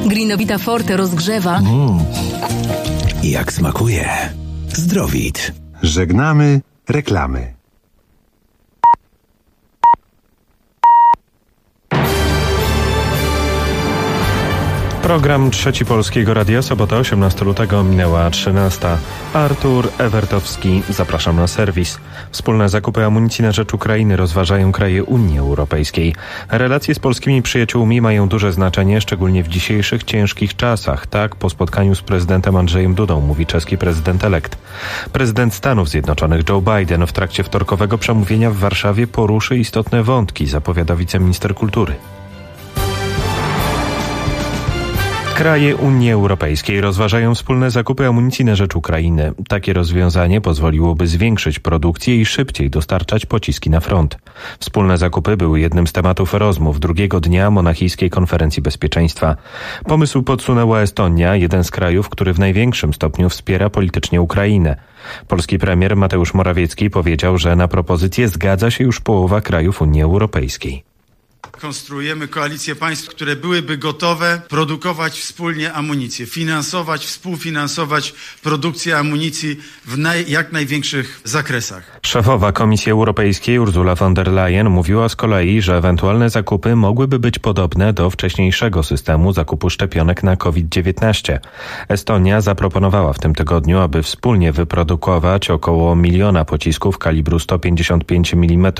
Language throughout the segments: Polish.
Grinovita Forte rozgrzewa. Jak smakuje. Zdrowit. Żegnamy reklamy. Program Trzeci Polskiego Radia, sobota 18 lutego, minęła 13. Artur Ewertowski, zapraszam na serwis. Wspólne zakupy amunicji na rzecz Ukrainy rozważają kraje Unii Europejskiej. Relacje z polskimi przyjaciółmi mają duże znaczenie, szczególnie w dzisiejszych ciężkich czasach. Tak po spotkaniu z prezydentem Andrzejem Dudą mówi czeski prezydent elekt. Prezydent Stanów Zjednoczonych Joe Biden w trakcie wtorkowego przemówienia w Warszawie poruszy istotne wątki, zapowiada wiceminister kultury. Kraje Unii Europejskiej rozważają wspólne zakupy amunicji na rzecz Ukrainy. Takie rozwiązanie pozwoliłoby zwiększyć produkcję i szybciej dostarczać pociski na front. Wspólne zakupy były jednym z tematów rozmów drugiego dnia Monachijskiej Konferencji Bezpieczeństwa. Pomysł podsunęła Estonia, jeden z krajów, który w największym stopniu wspiera politycznie Ukrainę. Polski premier Mateusz Morawiecki powiedział, że na propozycję zgadza się już połowa krajów Unii Europejskiej. Konstruujemy koalicję państw, które byłyby gotowe produkować wspólnie amunicję, współfinansować produkcję amunicji w jak największych zakresach. Szefowa Komisji Europejskiej Ursula von der Leyen mówiła z kolei, że ewentualne zakupy mogłyby być podobne do wcześniejszego systemu zakupu szczepionek na COVID-19. Estonia zaproponowała w tym tygodniu, aby wspólnie wyprodukować około 1 miliona pocisków kalibru 155 mm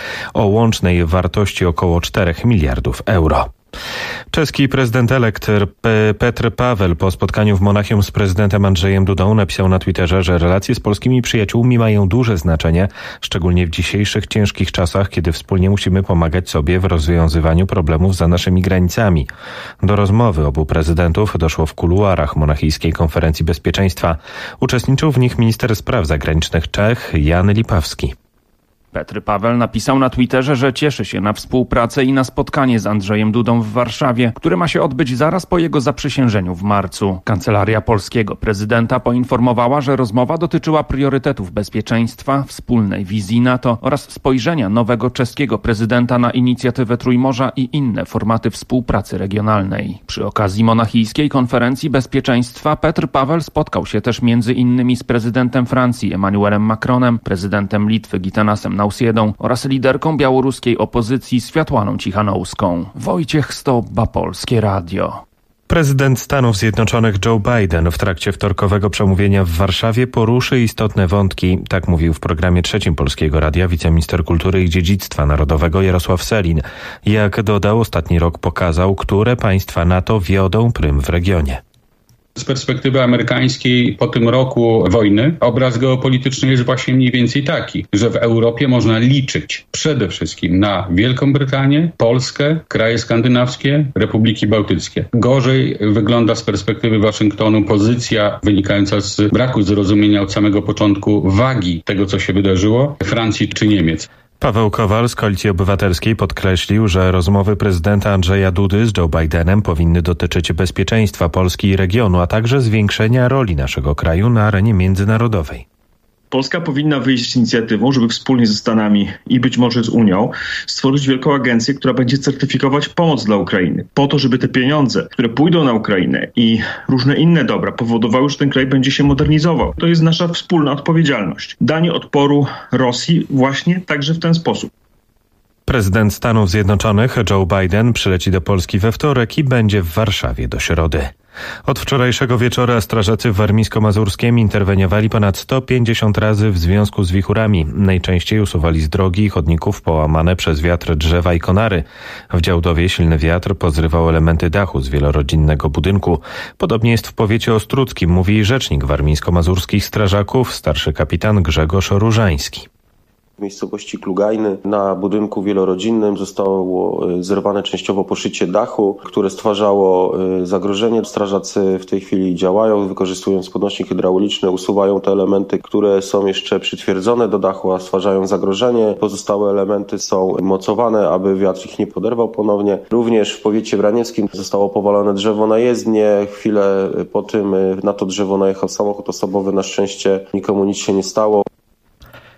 o łącznej wartości około 4 miliardów euro. Czeski prezydent elekt Petr Paweł po spotkaniu w Monachium z prezydentem Andrzejem Dudą napisał na Twitterze, że relacje z polskimi przyjaciółmi mają duże znaczenie, szczególnie w dzisiejszych ciężkich czasach, kiedy wspólnie musimy pomagać sobie w rozwiązywaniu problemów za naszymi granicami. Do rozmowy obu prezydentów doszło w kuluarach Monachijskiej Konferencji Bezpieczeństwa. Uczestniczył w nich minister spraw zagranicznych Czech Jan Lipavský. Petr Paweł napisał na Twitterze, że cieszy się na współpracę i na spotkanie z Andrzejem Dudą w Warszawie, które ma się odbyć zaraz po jego zaprzysiężeniu w marcu. Kancelaria polskiego prezydenta poinformowała, że rozmowa dotyczyła priorytetów bezpieczeństwa, wspólnej wizji NATO oraz spojrzenia nowego czeskiego prezydenta na inicjatywę Trójmorza i inne formaty współpracy regionalnej. Przy okazji Monachijskiej Konferencji Bezpieczeństwa Petr Paweł spotkał się też między innymi z prezydentem Francji Emmanuelem Macronem, prezydentem Litwy Gitanasem Nausjedą oraz liderką białoruskiej opozycji Światłaną Cichanouszką. Wojciech Stobba, Polskie Radio. Prezydent Stanów Zjednoczonych Joe Biden w trakcie wtorkowego przemówienia w Warszawie poruszy istotne wątki. Tak mówił w programie Trzecim Polskiego Radia wiceminister kultury i dziedzictwa narodowego Jarosław Sellin. Jak dodał, ostatni rok pokazał, które państwa NATO wiodą prym w regionie. Z perspektywy amerykańskiej po tym roku wojny obraz geopolityczny jest właśnie mniej więcej taki, że w Europie można liczyć przede wszystkim na Wielką Brytanię, Polskę, kraje skandynawskie, Republiki Bałtyckie. Gorzej wygląda z perspektywy Waszyngtonu pozycja wynikająca z braku zrozumienia od samego początku wagi tego, co się wydarzyło, Francji czy Niemiec. Paweł Kowal z Koalicji Obywatelskiej podkreślił, że rozmowy prezydenta Andrzeja Dudy z Joe Bidenem powinny dotyczyć bezpieczeństwa Polski i regionu, a także zwiększenia roli naszego kraju na arenie międzynarodowej. Polska powinna wyjść z inicjatywą, żeby wspólnie ze Stanami i być może z Unią stworzyć wielką agencję, która będzie certyfikować pomoc dla Ukrainy. Po to, żeby te pieniądze, które pójdą na Ukrainę i różne inne dobra powodowały, że ten kraj będzie się modernizował. To jest nasza wspólna odpowiedzialność. Danie odporu Rosji właśnie także w ten sposób. Prezydent Stanów Zjednoczonych Joe Biden przyleci do Polski we wtorek i będzie w Warszawie do środy. Od wczorajszego wieczora strażacy w Warmińsko-Mazurskiem interweniowali ponad 150 razy w związku z wichurami. Najczęściej usuwali z drogi i chodników połamane przez wiatr drzewa i konary. W Działdowie silny wiatr pozrywał elementy dachu z wielorodzinnego budynku. Podobnie jest w powiecie ostródzkim, mówi rzecznik warmińsko-mazurskich strażaków, starszy kapitan Grzegorz Różański. W miejscowości Klugajny na budynku wielorodzinnym zostało zerwane częściowo poszycie dachu, które stwarzało zagrożenie. Strażacy w tej chwili działają, wykorzystując podnośnik hydrauliczny, usuwają te elementy, które są jeszcze przytwierdzone do dachu, a stwarzają zagrożenie. Pozostałe elementy są mocowane, aby wiatr ich nie poderwał ponownie. Również w powiecie branieckim zostało powalone drzewo na jezdnię. Chwilę po tym na to drzewo najechał samochód osobowy. Na szczęście nikomu nic się nie stało.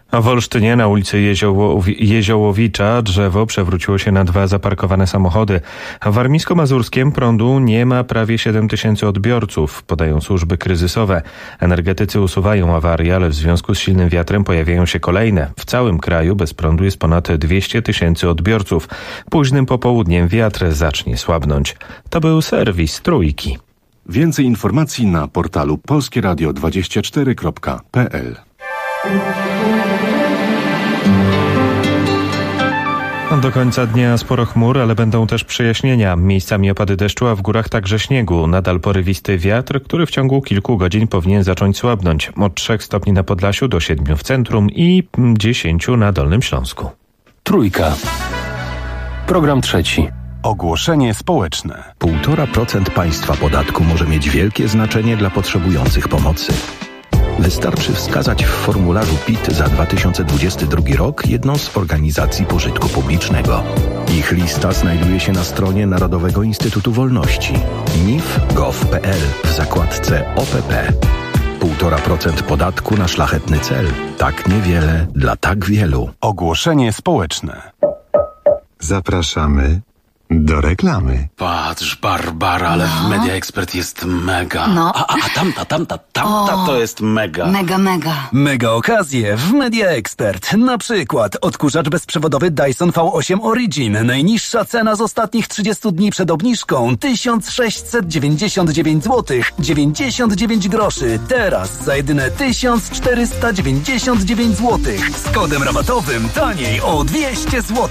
A w Olsztynie na ulicy Jeziołowicza drzewo przewróciło się na 2 zaparkowane samochody. W Warmińsko-Mazurskiem prądu nie ma prawie 7 000 odbiorców, podają służby kryzysowe. Energetycy usuwają awarię, ale w związku z silnym wiatrem pojawiają się kolejne. W całym kraju bez prądu jest ponad 200 000 odbiorców. Późnym popołudniem wiatr zacznie słabnąć. To był serwis Trójki. Więcej informacji na portalu polskieradio24.pl. Do końca dnia sporo chmur, ale będą też przejaśnienia. Miejscami opady deszczu, a w górach także śniegu. Nadal porywisty wiatr, który w ciągu kilku godzin powinien zacząć słabnąć. Od 3 stopni na Podlasiu do 7 w centrum i 10 na Dolnym Śląsku. Trójka. Program trzeci. Ogłoszenie społeczne. 1,5% państwa podatku może mieć wielkie znaczenie dla potrzebujących pomocy. Wystarczy wskazać w formularzu PIT za 2022 rok jedną z organizacji pożytku publicznego. Ich lista znajduje się na stronie Narodowego Instytutu Wolności nif.gov.pl w zakładce OPP. 1,5% podatku na szlachetny cel. Tak niewiele dla tak wielu. Ogłoszenie społeczne. Zapraszamy do reklamy. Patrz, Barbara, ale w Media Expert jest mega. No. A tamta to jest mega. Mega. Mega okazje w Media Expert. Na przykład odkurzacz bezprzewodowy Dyson V8 Origin. Najniższa cena z ostatnich 30 dni przed obniżką 1699 zł 99 groszy. Teraz za jedyne 1499 zł. Z kodem rabatowym taniej o 200 zł.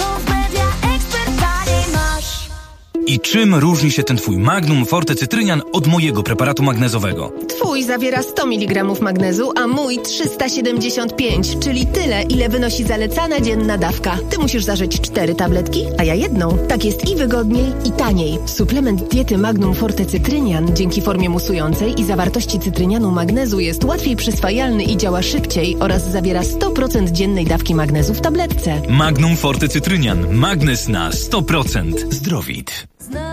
I czym różni się ten twój Magnum Forte Cytrynian od mojego preparatu magnezowego? Twój zawiera 100 mg magnezu, a mój 375, czyli tyle, ile wynosi zalecana dzienna dawka. Ty musisz zażyć 4 tabletki, a ja jedną. Tak jest i wygodniej, i taniej. Suplement diety Magnum Forte Cytrynian dzięki formie musującej i zawartości cytrynianu magnezu jest łatwiej przyswajalny i działa szybciej oraz zawiera 100% dziennej dawki magnezu w tabletce. Magnum Forte Cytrynian. Magnes na 100%. Zdrowit.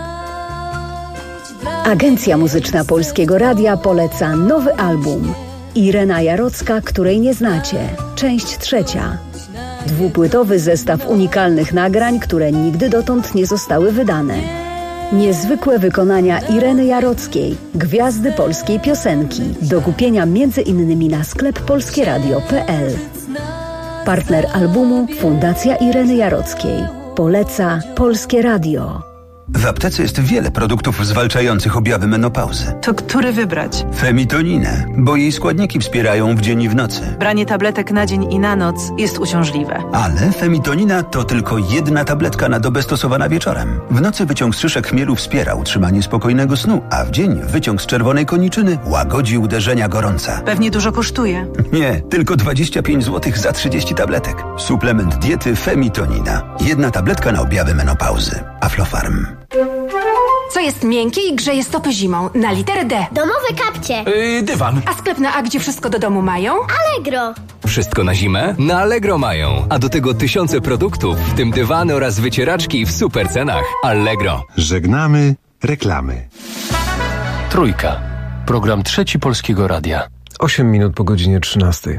Agencja Muzyczna Polskiego Radia poleca nowy album. Irena Jarocka, której nie znacie. Część 3. 2-płytowy zestaw unikalnych nagrań, które nigdy dotąd nie zostały wydane. Niezwykłe wykonania Ireny Jarockiej, gwiazdy polskiej piosenki. Do kupienia m.in. na sklep polskieradio.pl. Partner albumu Fundacja Ireny Jarockiej. Poleca Polskie Radio. W aptece jest wiele produktów zwalczających objawy menopauzy. To który wybrać? Femitoninę, bo jej składniki wspierają w dzień i w nocy. Branie tabletek na dzień i na noc jest uciążliwe. Ale femitonina to tylko jedna tabletka na dobę stosowana wieczorem. W nocy wyciąg z szyszek chmielu wspiera utrzymanie spokojnego snu, a w dzień wyciąg z czerwonej koniczyny łagodzi uderzenia gorąca. Pewnie dużo kosztuje. Nie, tylko 25 zł za 30 tabletek. Suplement diety Femitonina. Jedna tabletka na objawy menopauzy. Aflofarm. Co jest miękkie i grzeje stopy zimą? Na literę D. Domowe kapcie. Dywan. A sklep na A, gdzie wszystko do domu mają? Allegro. Wszystko na zimę? Na Allegro mają. A do tego tysiące produktów, w tym dywany oraz wycieraczki w super cenach. Allegro. Żegnamy reklamy. Trójka. Program trzeci Polskiego Radia. 8 minut po godzinie 13.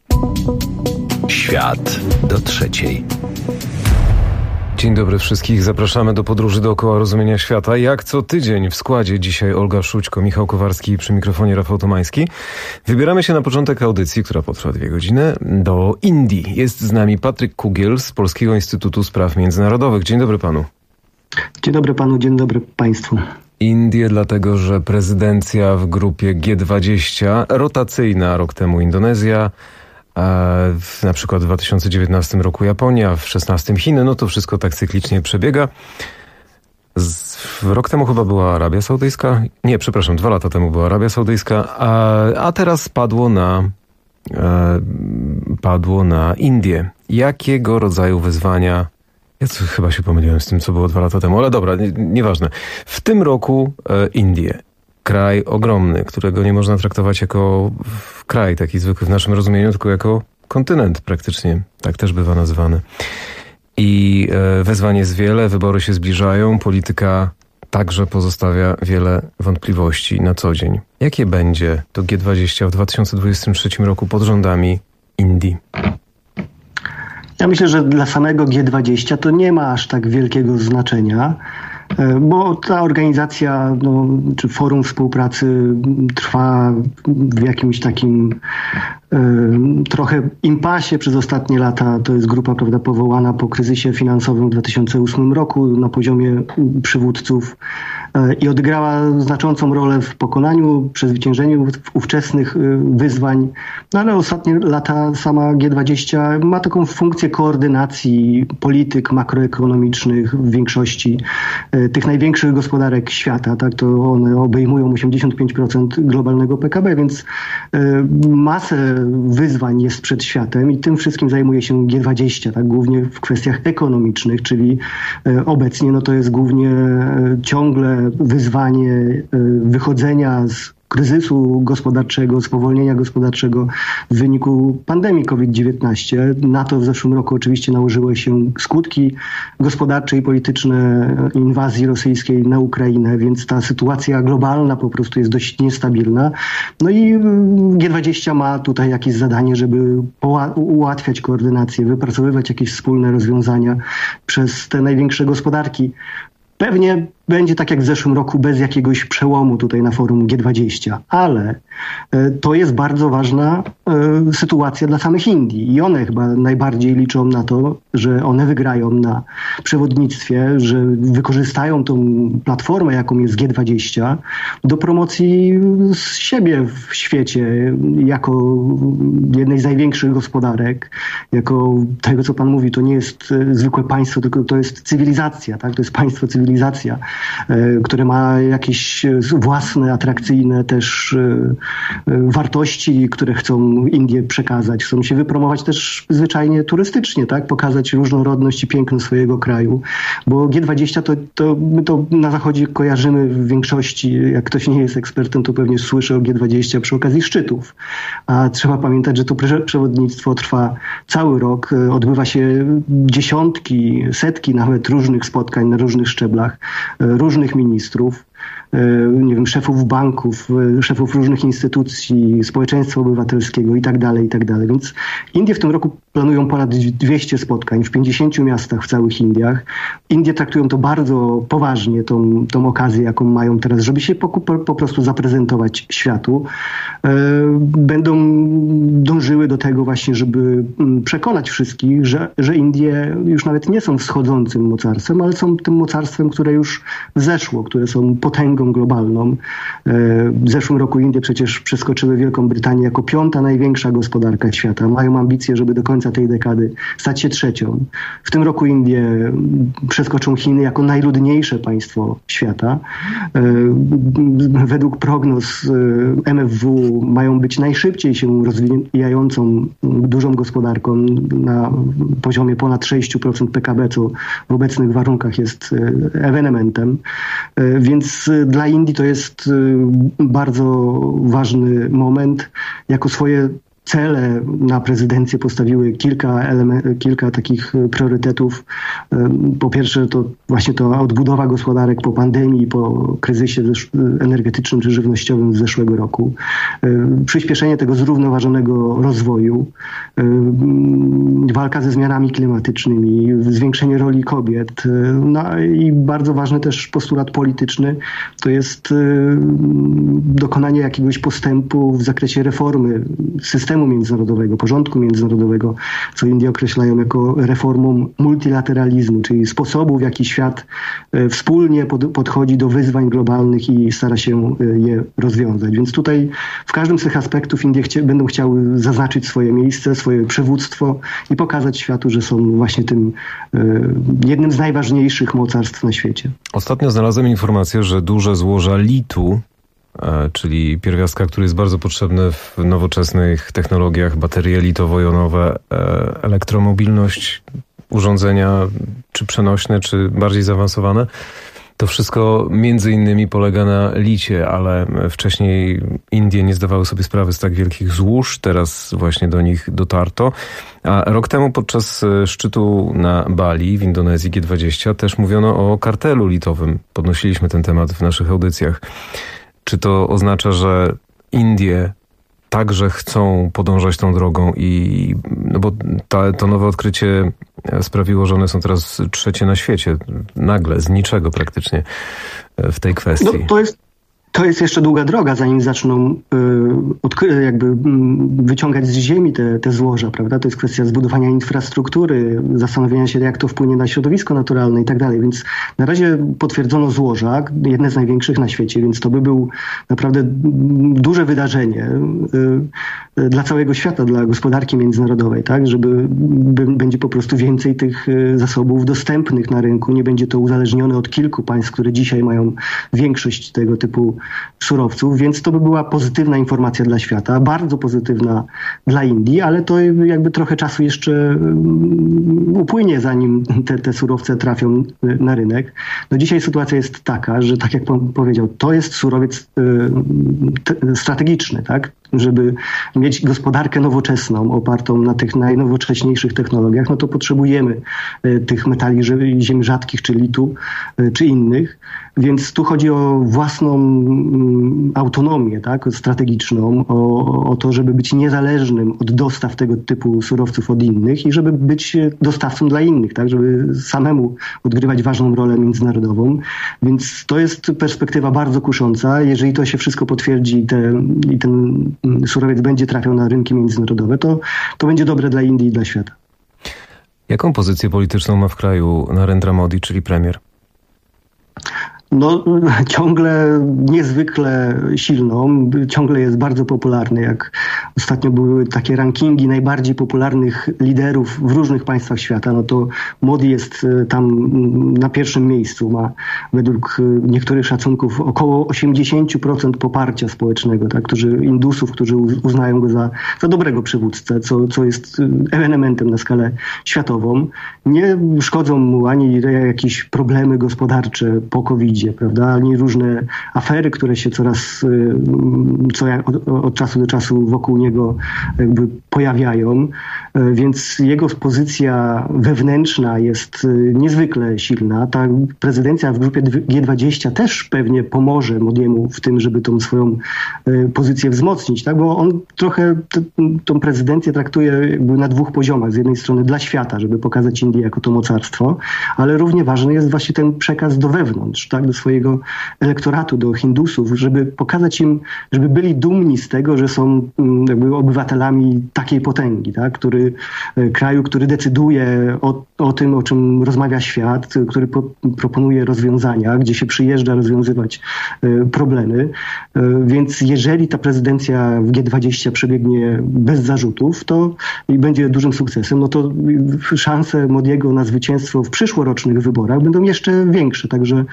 Świat do 3. Dzień dobry wszystkich. Zapraszamy do podróży dookoła rozumienia świata. Jak co tydzień w składzie dzisiaj Olga Szućko, Michał Kowarski i przy mikrofonie Rafał Tomański. Wybieramy się na początek audycji, która potrwa 2 godziny, do Indii. Jest z nami Patryk Kugiel z Polskiego Instytutu Spraw Międzynarodowych. Dzień dobry panu. Dzień dobry panu, dzień dobry państwu. Indie, dlatego że prezydencja w grupie G20, rotacyjna, rok temu Indonezja, na przykład w 2019 roku Japonia, w 2016 Chiny, no to wszystko tak cyklicznie przebiega. Rok temu chyba była Arabia Saudyjska, 2 lata temu była Arabia Saudyjska, a teraz padło na Indie. Jakiego rodzaju wyzwania? Ja chyba się pomyliłem z tym, co było 2 lata temu, ale dobra, nieważne. W tym roku Indie. Kraj ogromny, którego nie można traktować jako kraj taki zwykły w naszym rozumieniu, tylko jako kontynent praktycznie. Tak też bywa nazywany. I wyzwań jest wiele, wybory się zbliżają, polityka także pozostawia wiele wątpliwości na co dzień. Jakie będzie to G20 w 2023 roku pod rządami Indii? Ja myślę, że dla samego G20 to nie ma aż tak wielkiego znaczenia, bo ta organizacja, czy forum współpracy trwa w jakimś takim trochę impasie przez ostatnie lata. To jest grupa, prawda, powołana po kryzysie finansowym w 2008 roku na poziomie przywódców i odegrała znaczącą rolę w pokonaniu, przezwyciężeniu ówczesnych wyzwań. No ale ostatnie lata sama G20 ma taką funkcję koordynacji polityk makroekonomicznych w większości tych największych gospodarek świata. Tak, to one obejmują 85% globalnego PKB, więc masę wyzwań jest przed światem i tym wszystkim zajmuje się G20, tak, głównie w kwestiach ekonomicznych, czyli obecnie to jest głównie ciągle wyzwanie wychodzenia z kryzysu gospodarczego, spowolnienia gospodarczego w wyniku pandemii COVID-19. Na to w zeszłym roku oczywiście nałożyły się skutki gospodarcze i polityczne inwazji rosyjskiej na Ukrainę, więc ta sytuacja globalna po prostu jest dość niestabilna. No i G20 ma tutaj jakieś zadanie, żeby ułatwiać koordynację, wypracowywać jakieś wspólne rozwiązania przez te największe gospodarki. Pewnie będzie tak jak w zeszłym roku, bez jakiegoś przełomu tutaj na forum G20, ale to jest bardzo ważna sytuacja dla samych Indii i one chyba najbardziej liczą na to, że one wygrają na przewodnictwie, że wykorzystają tą platformę, jaką jest G20 do promocji siebie w świecie jako jednej z największych gospodarek, jako tego, co pan mówi, to nie jest zwykłe państwo, tylko to jest cywilizacja, tak? To jest państwo cywilizacja, które ma jakieś własne, atrakcyjne też wartości, które chcą Indie przekazać. Chcą się wypromować też zwyczajnie turystycznie, tak? Pokazać różnorodność i piękno swojego kraju. Bo G20 to my to na Zachodzie kojarzymy w większości. Jak ktoś nie jest ekspertem, to pewnie słyszy o G20 przy okazji szczytów. A trzeba pamiętać, że to przewodnictwo trwa cały rok. Odbywa się dziesiątki, setki nawet różnych spotkań na różnych szczeblach, różnych ministrów, nie wiem, szefów banków, szefów różnych instytucji, społeczeństwa obywatelskiego i tak dalej. Więc Indie w tym roku planują ponad 200 spotkań w 50 miastach w całych Indiach. Indie traktują to bardzo poważnie, tą okazję, jaką mają teraz, żeby się po prostu zaprezentować światu. Będą dążyły do tego właśnie, żeby przekonać wszystkich, że Indie już nawet nie są wschodzącym mocarstwem, ale są tym mocarstwem, które już wzeszło, które są potęgą globalną. W zeszłym roku Indie przecież przeskoczyły Wielką Brytanię jako 5. największa gospodarka świata. Mają ambicje, żeby do końca tej dekady stać się 3. W tym roku Indie przeskoczą Chiny jako najludniejsze państwo świata. Według prognoz MFW mają być najszybciej się rozwijającą dużą gospodarką na poziomie ponad 6% PKB, co w obecnych warunkach jest ewenementem. Więc dla Indii to jest bardzo ważny moment. Jako swoje cele na prezydencję postawiły kilka takich priorytetów. Po pierwsze to właśnie to odbudowa gospodarek po pandemii, po kryzysie energetycznym czy żywnościowym z zeszłego roku. Przyspieszenie tego zrównoważonego rozwoju. Walka ze zmianami klimatycznymi, zwiększenie roli kobiet. No i bardzo ważny też postulat polityczny to jest dokonanie jakiegoś postępu w zakresie reformy systemu międzynarodowego, porządku międzynarodowego, co Indie określają jako reformą multilateralizmu, czyli sposobu, w jaki świat wspólnie podchodzi do wyzwań globalnych i stara się je rozwiązać. Więc tutaj w każdym z tych aspektów Indie będą chciały zaznaczyć swoje miejsce, swoje przywództwo i pokazać światu, że są właśnie tym jednym z najważniejszych mocarstw na świecie. Ostatnio znalazłem informację, że duże złoża litu, czyli pierwiastka, który jest bardzo potrzebny w nowoczesnych technologiach, baterie litowo-jonowe, elektromobilność, urządzenia czy przenośne, czy bardziej zaawansowane. To wszystko między innymi polega na licie, ale wcześniej Indie nie zdawały sobie sprawy z tak wielkich złóż, teraz właśnie do nich dotarto. A rok temu podczas szczytu na Bali w Indonezji G20 też mówiono o kartelu litowym. Podnosiliśmy ten temat w naszych audycjach. Czy to oznacza, że Indie także chcą podążać tą drogą no bo to nowe odkrycie sprawiło, że one są teraz trzecie na świecie. Nagle, z niczego praktycznie w tej kwestii. No, to jest jeszcze długa droga, zanim zaczną wyciągać z ziemi te złoża, prawda? To jest kwestia zbudowania infrastruktury, zastanowienia się, jak to wpłynie na środowisko naturalne i tak dalej. Więc na razie potwierdzono złoża, jedne z największych na świecie, więc to by był naprawdę duże wydarzenie dla całego świata, dla gospodarki międzynarodowej, tak? Będzie po prostu więcej tych zasobów dostępnych na rynku. Nie będzie to uzależnione od kilku państw, które dzisiaj mają większość tego typu surowców, więc to by była pozytywna informacja dla świata, bardzo pozytywna dla Indii, ale to jakby trochę czasu jeszcze upłynie, zanim te surowce trafią na rynek. No dzisiaj sytuacja jest taka, że tak jak pan powiedział, to jest surowiec strategiczny, tak? Żeby mieć gospodarkę nowoczesną, opartą na tych najnowocześniejszych technologiach, no to potrzebujemy tych metali ziem rzadkich, czy litu, czy innych. Więc tu chodzi o własną autonomię, tak, strategiczną, o to, żeby być niezależnym od dostaw tego typu surowców od innych i żeby być dostawcą dla innych, tak, żeby samemu odgrywać ważną rolę międzynarodową. Więc to jest perspektywa bardzo kusząca. Jeżeli to się wszystko potwierdzi i ten surowiec będzie trafiał na rynki międzynarodowe, to będzie dobre dla Indii i dla świata. Jaką pozycję polityczną ma w kraju Narendra Modi, czyli premier? No, ciągle niezwykle silną, ciągle jest bardzo popularny. Jak ostatnio były takie rankingi najbardziej popularnych liderów w różnych państwach świata, no to Modi jest tam na pierwszym miejscu. Ma według niektórych szacunków około 80% poparcia społecznego, tak? Indusów, którzy uznają go za dobrego przywódcę, co jest ewenementem na skalę światową. Nie szkodzą mu ani jakieś problemy gospodarcze po COVID-zie, prawda? Ani różne afery, które się od czasu do czasu wokół niego jakby pojawiają, więc jego pozycja wewnętrzna jest niezwykle silna. Ta prezydencja w grupie G20 też pewnie pomoże Modiemu w tym, żeby tą swoją pozycję wzmocnić, tak? Bo on trochę tą prezydencję traktuje jakby na dwóch poziomach. Z jednej strony dla świata, żeby pokazać Indię jako to mocarstwo, ale równie ważny jest właśnie ten przekaz do wewnątrz, tak? Do swojego elektoratu, do Hindusów, żeby pokazać im, żeby byli dumni z tego, że są jakby obywatelami takiej potęgi, tak? Kraju, który decyduje o tym, o czym rozmawia świat, który proponuje rozwiązania, gdzie się przyjeżdża rozwiązywać problemy. Więc jeżeli ta prezydencja w G20 przebiegnie bez zarzutów, to i będzie dużym sukcesem, no to szanse Modiego na zwycięstwo w przyszłorocznych wyborach będą jeszcze większe. Także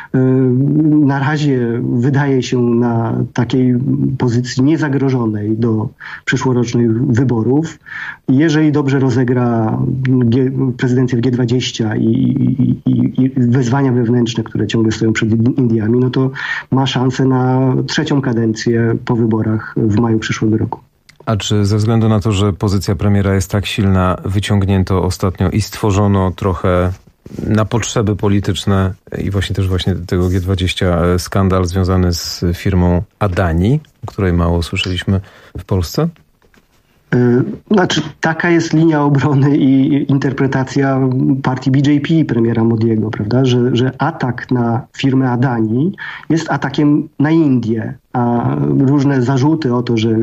na razie wydaje się na takiej pozycji niezagrożonej do przyszłorocznych wyborów. Jeżeli dobrze rozegra prezydencję w G20 i wyzwania wewnętrzne, które ciągle stoją przed Indiami, no to ma szansę na trzecią kadencję po wyborach w maju przyszłego roku. A czy ze względu na to, że pozycja premiera jest tak silna, wyciągnięto ostatnio i stworzono trochę na potrzeby polityczne i właśnie tego G20 skandal związany z firmą Adani, o której mało słyszeliśmy w Polsce? Znaczy, taka jest linia obrony i interpretacja partii BJP premiera Modiego, prawda? Że atak na firmę Adani jest atakiem na Indię, a różne zarzuty o to, że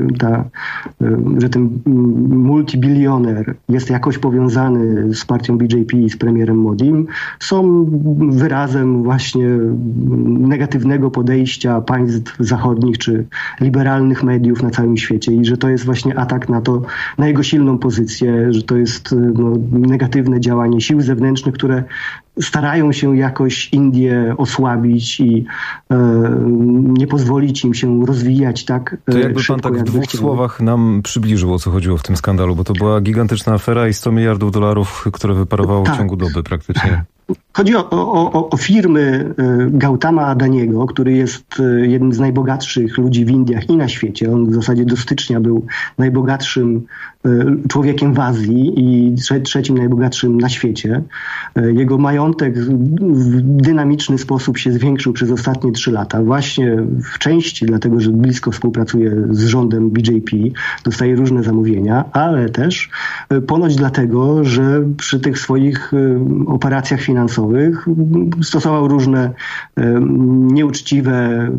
ten multibilioner jest jakoś powiązany z partią BJP i z premierem Modim, są wyrazem właśnie negatywnego podejścia państw zachodnich czy liberalnych mediów na całym świecie i że to jest właśnie atak na jego silną pozycję, że to jest negatywne działanie sił zewnętrznych, które starają się jakoś Indię osłabić i nie pozwolić im się rozwijać tak to jakby pan tak w dwóch słowach nam przybliżył, o co chodziło w tym skandalu, bo to była gigantyczna afera i $100 miliardów, które wyparowało w ciągu doby praktycznie. Chodzi o firmy Gautama Adaniego, który jest jednym z najbogatszych ludzi w Indiach i na świecie. On w zasadzie do stycznia był najbogatszym człowiekiem w Azji i trzecim najbogatszym na świecie. Jego majątek w dynamiczny sposób się zwiększył przez ostatnie 3 lata. Właśnie w części dlatego, że blisko współpracuje z rządem BJP, dostaje różne zamówienia, ale też ponoć dlatego, że przy tych swoich operacjach finansowych stosował różne nieuczciwe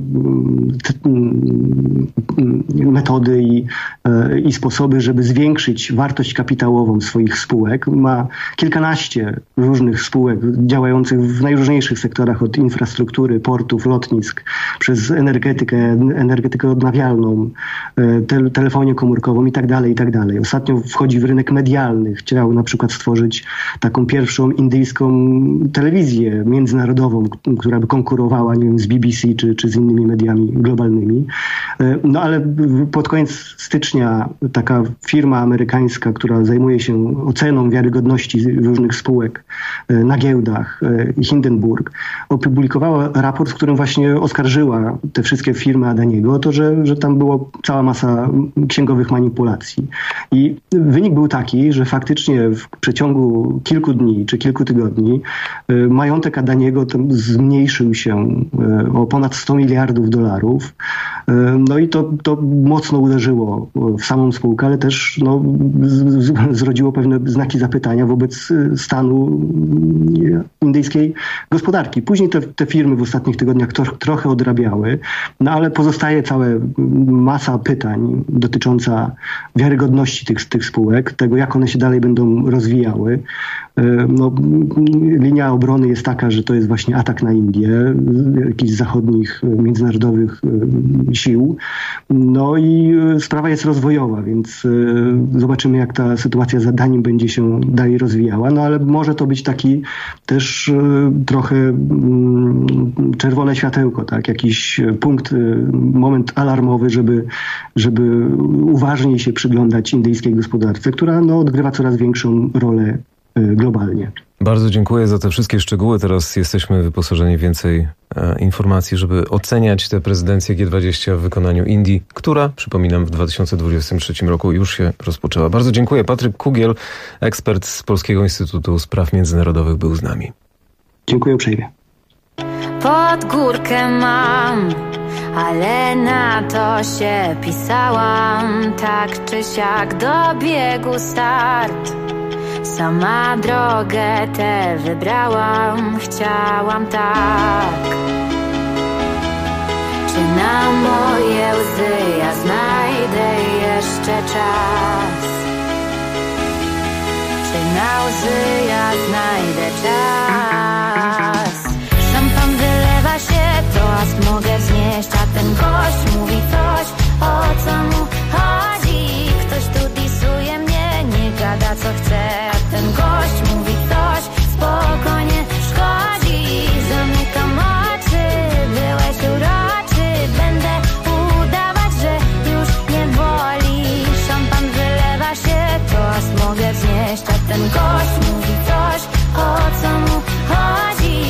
metody i sposoby, żeby zwiększyć wartość kapitałową swoich spółek. Ma kilkanaście różnych spółek działających w najróżniejszych sektorach, od infrastruktury, portów, lotnisk, przez energetykę odnawialną, telefonię komórkową i tak dalej. Ostatnio wchodzi w rynek medialny. Chciał na przykład stworzyć taką pierwszą indyjską telewizję międzynarodową, która by konkurowała, nie wiem, z BBC czy z innymi mediami globalnymi. No ale pod koniec stycznia taka firma amerykańska, która zajmuje się oceną wiarygodności różnych spółek na giełdach, Hindenburg, opublikowała raport, w którym właśnie oskarżyła te wszystkie firmy Adaniego o to, że tam było cała masa księgowych manipulacji. I wynik był taki, że faktycznie w przeciągu kilku dni czy kilku tygodni majątek Adaniego zmniejszył się o ponad $100 miliardów. No i to mocno uderzyło w samą spółkę, ale też zrodziło pewne znaki zapytania wobec stanu indyjskiej gospodarki. Później te firmy w ostatnich tygodniach trochę odrabiały, no ale pozostaje cała masa pytań dotycząca wiarygodności tych spółek, tego jak one się dalej będą rozwijały. No, linia obrony jest taka, że to jest właśnie atak na Indię, jakichś zachodnich, międzynarodowych sił. No i sprawa jest rozwojowa, więc zobaczymy, jak ta sytuacja z Adaniem będzie się dalej rozwijała. No ale może to być taki też trochę czerwone światełko, tak? Jakiś punkt, moment alarmowy, żeby uważniej się przyglądać indyjskiej gospodarce, która odgrywa coraz większą rolę globalnie. Bardzo dziękuję za te wszystkie szczegóły. Teraz jesteśmy wyposażeni w więcej informacji, żeby oceniać tę prezydencję G20 w wykonaniu Indii, która, przypominam, w 2023 roku już się rozpoczęła. Bardzo dziękuję. Patryk Kugiel, ekspert z Polskiego Instytutu Spraw Międzynarodowych, był z nami. Dziękuję uprzejmie. Pod górkę mam, ale na to się pisałam. Tak czy siak dobiegł start. Sama drogę tę wybrałam, chciałam tak. Czy na moje łzy ja znajdę jeszcze czas? Czy na łzy ja znajdę czas? Szampan wylewa się, toast mogę wznieść, a ten gość mówi coś, o co mu chodzi. Ktoś tu disuje mnie, nie gada co chce. Ten gość mówi coś, spokojnie szkodzi. Zamykam oczy, byłeś uroczy. Będę udawać, że już nie boli. Szampan wylewa się, toast mogę wznieść, a ten gość mówi coś, o co mu chodzi.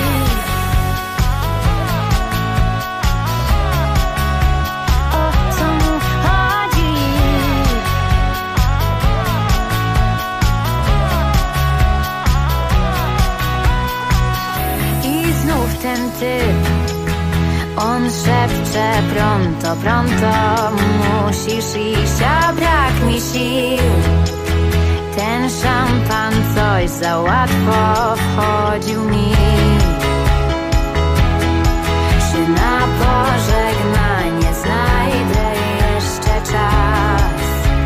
Ten typ, on szepcze pronto, pronto, musisz iść, a brak mi sił. Ten szampan coś za łatwo wchodził mi. Czy na pożegnanie znajdę jeszcze czas?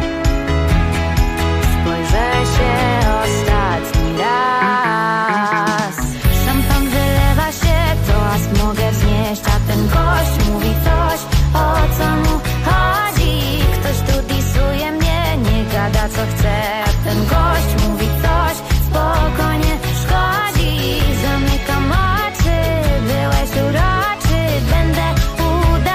Spojrzę się ostatni raz. Szampan wylewa się, toast mogę wznieść, a ten gość mówi coś, o co mu chodzi. Ktoś tu disuje mnie, nie gada co chce, a ten gość mówi coś, spokojnie szkodzi. Zamykam oczy, byłeś uroczy, będę udawać.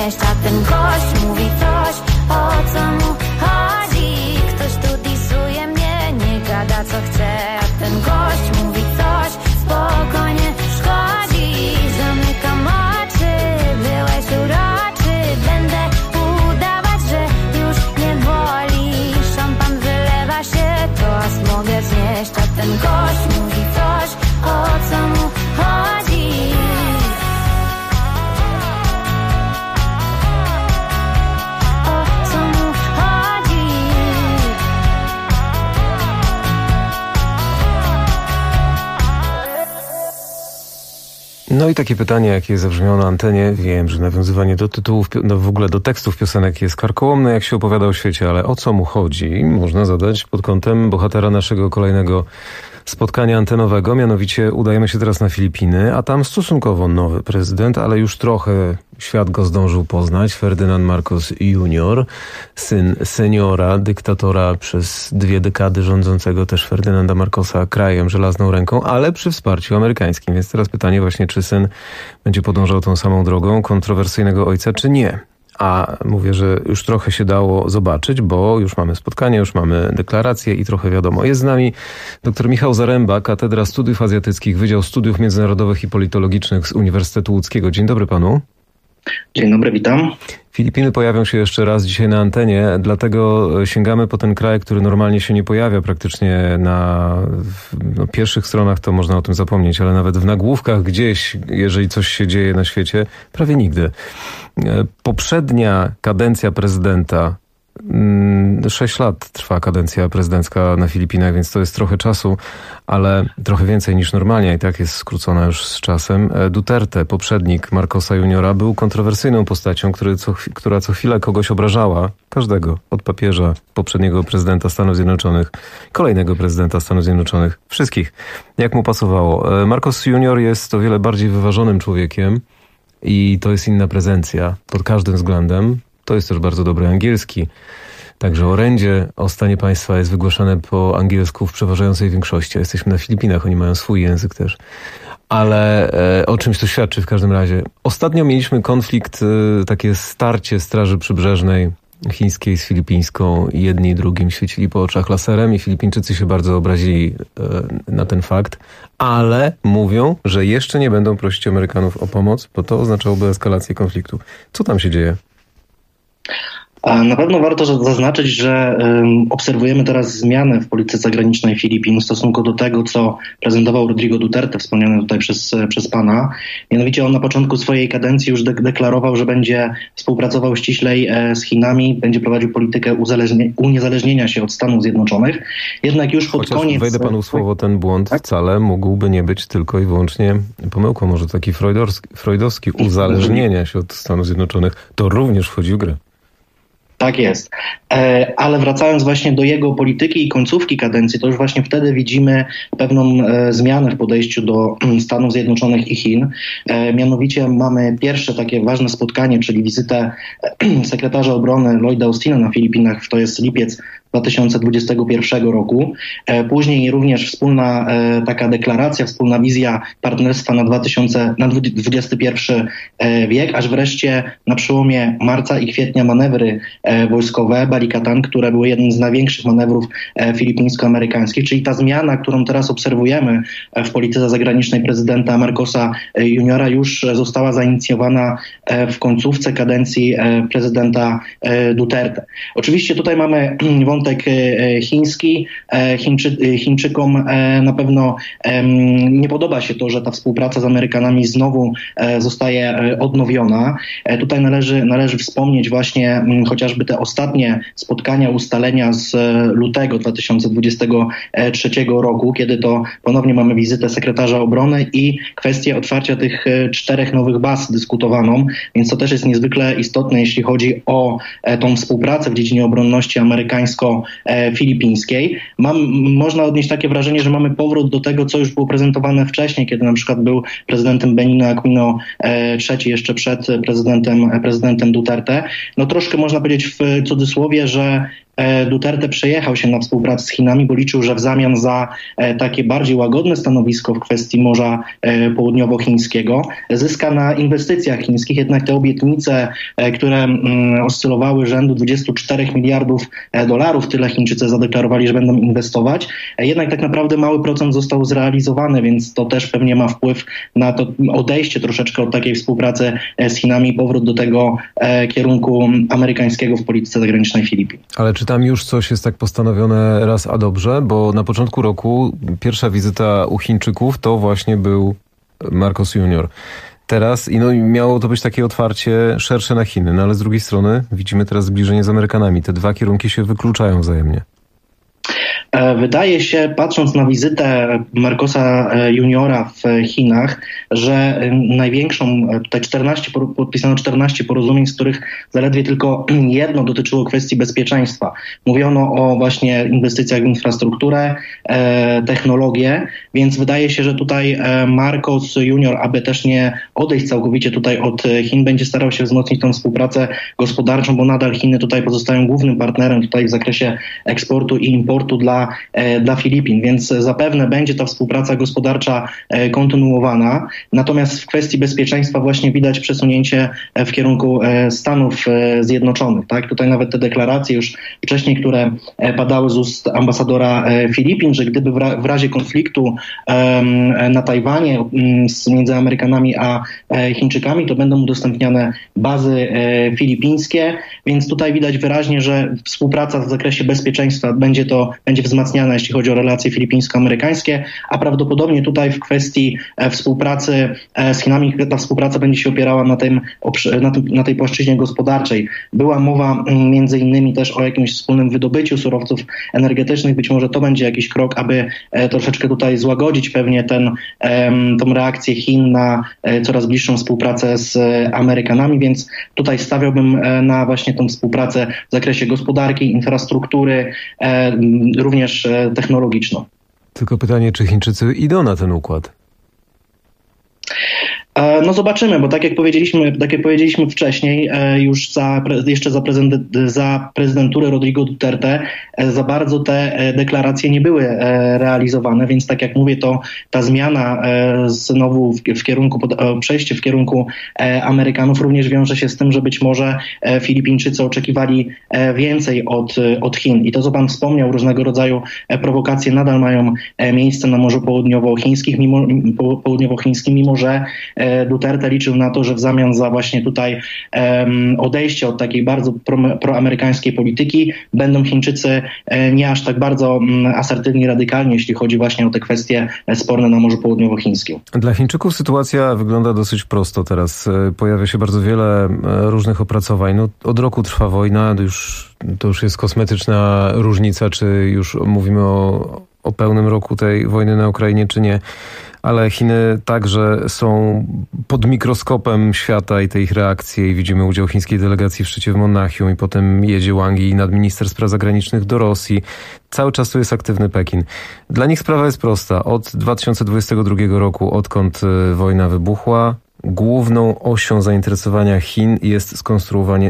znieść, a ten gość mówi coś, o co mu chodzi. Ktoś tu disuje mnie, nie gada co chce, a ten gość mówi coś, spokojnie szkodzi. Zamykam oczy, byłeś uroczy, będę udawać, że już nie boli. Szampan wylewa się, toast mogę znieść, a ten gość mówi coś, o co mu chodzi. No i takie pytanie, jakie zabrzmiało na antenie. Wiem, że nawiązywanie do tytułów, no w ogóle do tekstów piosenek jest karkołomne, jak się opowiada o świecie, ale o co mu chodzi? Można zadać pod kątem bohatera naszego kolejnego spotkania antenowego. Mianowicie udajemy się teraz na Filipiny, a tam stosunkowo nowy prezydent, ale już trochę świat go zdążył poznać. Ferdynand Marcos Jr., syn seniora, dyktatora przez 2 dekady rządzącego też Ferdynanda Marcosa krajem żelazną ręką, ale przy wsparciu amerykańskim. Więc teraz pytanie właśnie, czy syn będzie podążał tą samą drogą kontrowersyjnego ojca, czy nie. A mówię, że już trochę się dało zobaczyć, bo już mamy spotkanie, już mamy deklarację i trochę wiadomo. Jest z nami dr Michał Zaręba, Katedra Studiów Azjatyckich, Wydział Studiów Międzynarodowych i Politologicznych z Uniwersytetu Łódzkiego. Dzień dobry panu. Dzień dobry, witam. Filipiny pojawią się jeszcze raz dzisiaj na antenie, dlatego sięgamy po ten kraj, który normalnie się nie pojawia praktycznie na pierwszych stronach, to można o tym zapomnieć, ale nawet w nagłówkach gdzieś, jeżeli coś się dzieje na świecie, prawie nigdy. Poprzednia kadencja prezydenta, 6 lat trwa kadencja prezydencka na Filipinach, więc to jest trochę czasu, ale trochę więcej niż normalnie i tak jest skrócona już z czasem. Duterte, poprzednik Marcosa Juniora, był kontrowersyjną postacią, która co chwilę kogoś obrażała, każdego, od papieża, poprzedniego prezydenta Stanów Zjednoczonych, kolejnego prezydenta Stanów Zjednoczonych, wszystkich, jak mu pasowało. Marcos Junior jest o wiele bardziej wyważonym człowiekiem i to jest inna prezencja pod każdym względem. To jest też bardzo dobry angielski. Także orędzie o stanie państwa jest wygłaszane po angielsku w przeważającej większości. Jesteśmy na Filipinach, oni mają swój język też. Ale o czymś to świadczy w każdym razie. Ostatnio mieliśmy konflikt, takie starcie Straży Przybrzeżnej chińskiej z filipińską. Jedni i drugim świecili po oczach laserem i Filipińczycy się bardzo obrazili na ten fakt. Ale mówią, że jeszcze nie będą prosić Amerykanów o pomoc, bo to oznaczałoby eskalację konfliktu. Co tam się dzieje? Na pewno warto zaznaczyć, że obserwujemy teraz zmianę w polityce zagranicznej Filipin w stosunku do tego, co prezentował Rodrigo Duterte, wspomniany tutaj przez pana. Mianowicie on na początku swojej kadencji już deklarował, że będzie współpracował ściślej z Chinami, będzie prowadził politykę uniezależnienia się od Stanów Zjednoczonych. Jednak już pod koniec... Wejdę panu w słowo, ten błąd wcale mógłby nie być tylko i wyłącznie pomyłką, może taki freudowski uzależnienia się od Stanów Zjednoczonych. To również wchodzi w grę. Tak jest. Ale wracając właśnie do jego polityki i końcówki kadencji, to już właśnie wtedy widzimy pewną zmianę w podejściu do Stanów Zjednoczonych i Chin. Mianowicie mamy pierwsze takie ważne spotkanie, czyli wizytę sekretarza obrony Lloyda Austina na Filipinach, to jest lipiec 2021 roku. Później również wspólna taka deklaracja, wspólna wizja partnerstwa na XXI wiek, aż wreszcie na przełomie marca i kwietnia manewry wojskowe Balikatan, które były jednym z największych manewrów filipińsko-amerykańskich, czyli ta zmiana, którą teraz obserwujemy w polityce zagranicznej prezydenta Marcosa Juniora, już została zainicjowana w końcówce kadencji prezydenta Duterte. Oczywiście tutaj mamy wątek chiński. Chińczykom na pewno nie podoba się to, że ta współpraca z Amerykanami znowu zostaje odnowiona. Tutaj należy wspomnieć właśnie chociażby te ostatnie spotkania, ustalenia z lutego 2023 roku, kiedy to ponownie mamy wizytę sekretarza obrony i kwestię otwarcia tych 4 nowych baz dyskutowaną, więc to też jest niezwykle istotne, jeśli chodzi o tą współpracę w dziedzinie obronności amerykańsko-filipińskiej. Można odnieść takie wrażenie, że mamy powrót do tego, co już było prezentowane wcześniej, kiedy na przykład był prezydentem Beninu Aquino III, jeszcze przed prezydentem Duterte. No troszkę można powiedzieć w cudzysłowie, że Duterte przejechał się na współpracę z Chinami, bo liczył, że w zamian za takie bardziej łagodne stanowisko w kwestii Morza Południowochińskiego zyska na inwestycjach chińskich. Jednak te obietnice, które oscylowały rzędu 24 miliardów dolarów, tyle Chińczycy zadeklarowali, że będą inwestować, jednak tak naprawdę mały procent został zrealizowany, więc to też pewnie ma wpływ na to odejście troszeczkę od takiej współpracy z Chinami i powrót do tego kierunku amerykańskiego w polityce zagranicznej Filipin. Ale czy tam już coś jest tak postanowione raz a dobrze? Bo na początku roku pierwsza wizyta u Chińczyków to właśnie był Marcos Junior. Teraz miało to być takie otwarcie szersze na Chiny, ale z drugiej strony widzimy teraz zbliżenie z Amerykanami. Te dwa kierunki się wykluczają wzajemnie. Wydaje się, patrząc na wizytę Marcosa Juniora w Chinach, że największą, podpisano 14 porozumień, z których zaledwie tylko jedno dotyczyło kwestii bezpieczeństwa. Mówiono o właśnie inwestycjach w infrastrukturę, technologię, więc wydaje się, że tutaj Marcos Junior, aby też nie odejść całkowicie tutaj od Chin, będzie starał się wzmocnić tę współpracę gospodarczą, bo nadal Chiny tutaj pozostają głównym partnerem tutaj w zakresie eksportu i importu dla Filipin, więc zapewne będzie ta współpraca gospodarcza kontynuowana. Natomiast w kwestii bezpieczeństwa właśnie widać przesunięcie w kierunku Stanów Zjednoczonych. Tak? Tutaj nawet te deklaracje już wcześniej, które padały z ust ambasadora Filipin, że gdyby w razie konfliktu na Tajwanie między Amerykanami a Chińczykami, to będą udostępniane bazy filipińskie, więc tutaj widać wyraźnie, że współpraca w zakresie bezpieczeństwa będzie wzmacniana, jeśli chodzi o relacje filipińsko-amerykańskie, a prawdopodobnie tutaj w kwestii współpracy z Chinami ta współpraca będzie się opierała na tej płaszczyźnie gospodarczej. Była mowa między innymi też o jakimś wspólnym wydobyciu surowców energetycznych. Być może to będzie jakiś krok, aby troszeczkę tutaj złagodzić pewnie tą reakcję Chin na coraz bliższą współpracę z Amerykanami, więc tutaj stawiałbym na właśnie tą współpracę w zakresie gospodarki, infrastruktury, również technologiczną. Tylko pytanie, czy Chińczycy idą na ten układ? No zobaczymy, bo tak jak powiedzieliśmy wcześniej, już jeszcze za prezydentury Rodrigo Duterte za bardzo te deklaracje nie były realizowane, więc tak jak mówię, to ta zmiana znowu przejście w kierunku Amerykanów również wiąże się z tym, że być może Filipińczycy oczekiwali więcej od Chin. I to, co pan wspomniał, różnego rodzaju prowokacje nadal mają miejsce na Morzu Południowochińskim, mimo że Duterte liczył na to, że w zamian za właśnie tutaj odejście od takiej bardzo proamerykańskiej polityki będą Chińczycy nie aż tak bardzo asertywni, radykalni, jeśli chodzi właśnie o te kwestie sporne na Morzu Południowochińskim. Dla Chińczyków sytuacja wygląda dosyć prosto teraz. Pojawia się bardzo wiele różnych opracowań. Od roku trwa wojna, to już jest kosmetyczna różnica, czy już mówimy o pełnym roku tej wojny na Ukrainie, czy nie. Ale Chiny także są pod mikroskopem świata i tej ich reakcji. I widzimy udział chińskiej delegacji w szczycie w Monachium i potem jedzie Wang Yi, nadminister spraw zagranicznych, do Rosji. Cały czas tu jest aktywny Pekin. Dla nich sprawa jest prosta. Od 2022 roku, odkąd wojna wybuchła, główną osią zainteresowania Chin jest skonstruowanie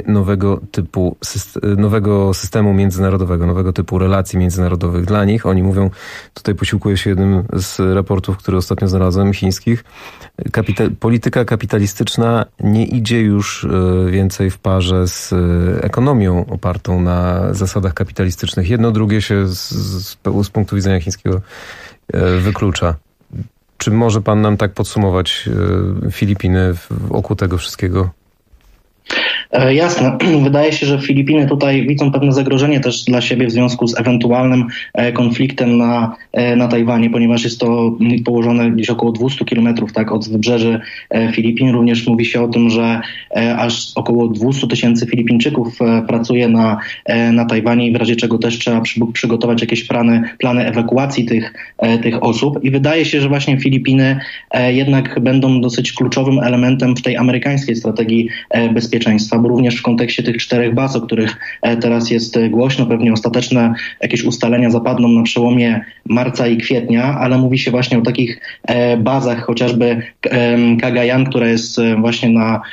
nowego systemu międzynarodowego, nowego typu relacji międzynarodowych dla nich. Oni mówią, tutaj posiłkuję się jednym z raportów, który ostatnio znalazłem, chińskich, polityka kapitalistyczna nie idzie już więcej w parze z ekonomią opartą na zasadach kapitalistycznych. Jedno drugie się z punktu widzenia chińskiego wyklucza. Czy może pan nam tak podsumować Filipiny wokół tego wszystkiego? Jasne. Wydaje się, że Filipiny tutaj widzą pewne zagrożenie też dla siebie w związku z ewentualnym konfliktem na Tajwanie, ponieważ jest to położone gdzieś około 200 kilometrów od wybrzeży Filipin. Również mówi się o tym, że aż około 200 000 Filipińczyków pracuje na Tajwanie i w razie czego też trzeba przygotować jakieś plany ewakuacji tych osób. I wydaje się, że właśnie Filipiny jednak będą dosyć kluczowym elementem w tej amerykańskiej strategii bezpieczeństwa bezpieczeństwa, bo również w kontekście tych 4 baz, o których teraz jest głośno, pewnie ostateczne jakieś ustalenia zapadną na przełomie marca i kwietnia, ale mówi się właśnie o takich bazach, chociażby Cagayan, która jest właśnie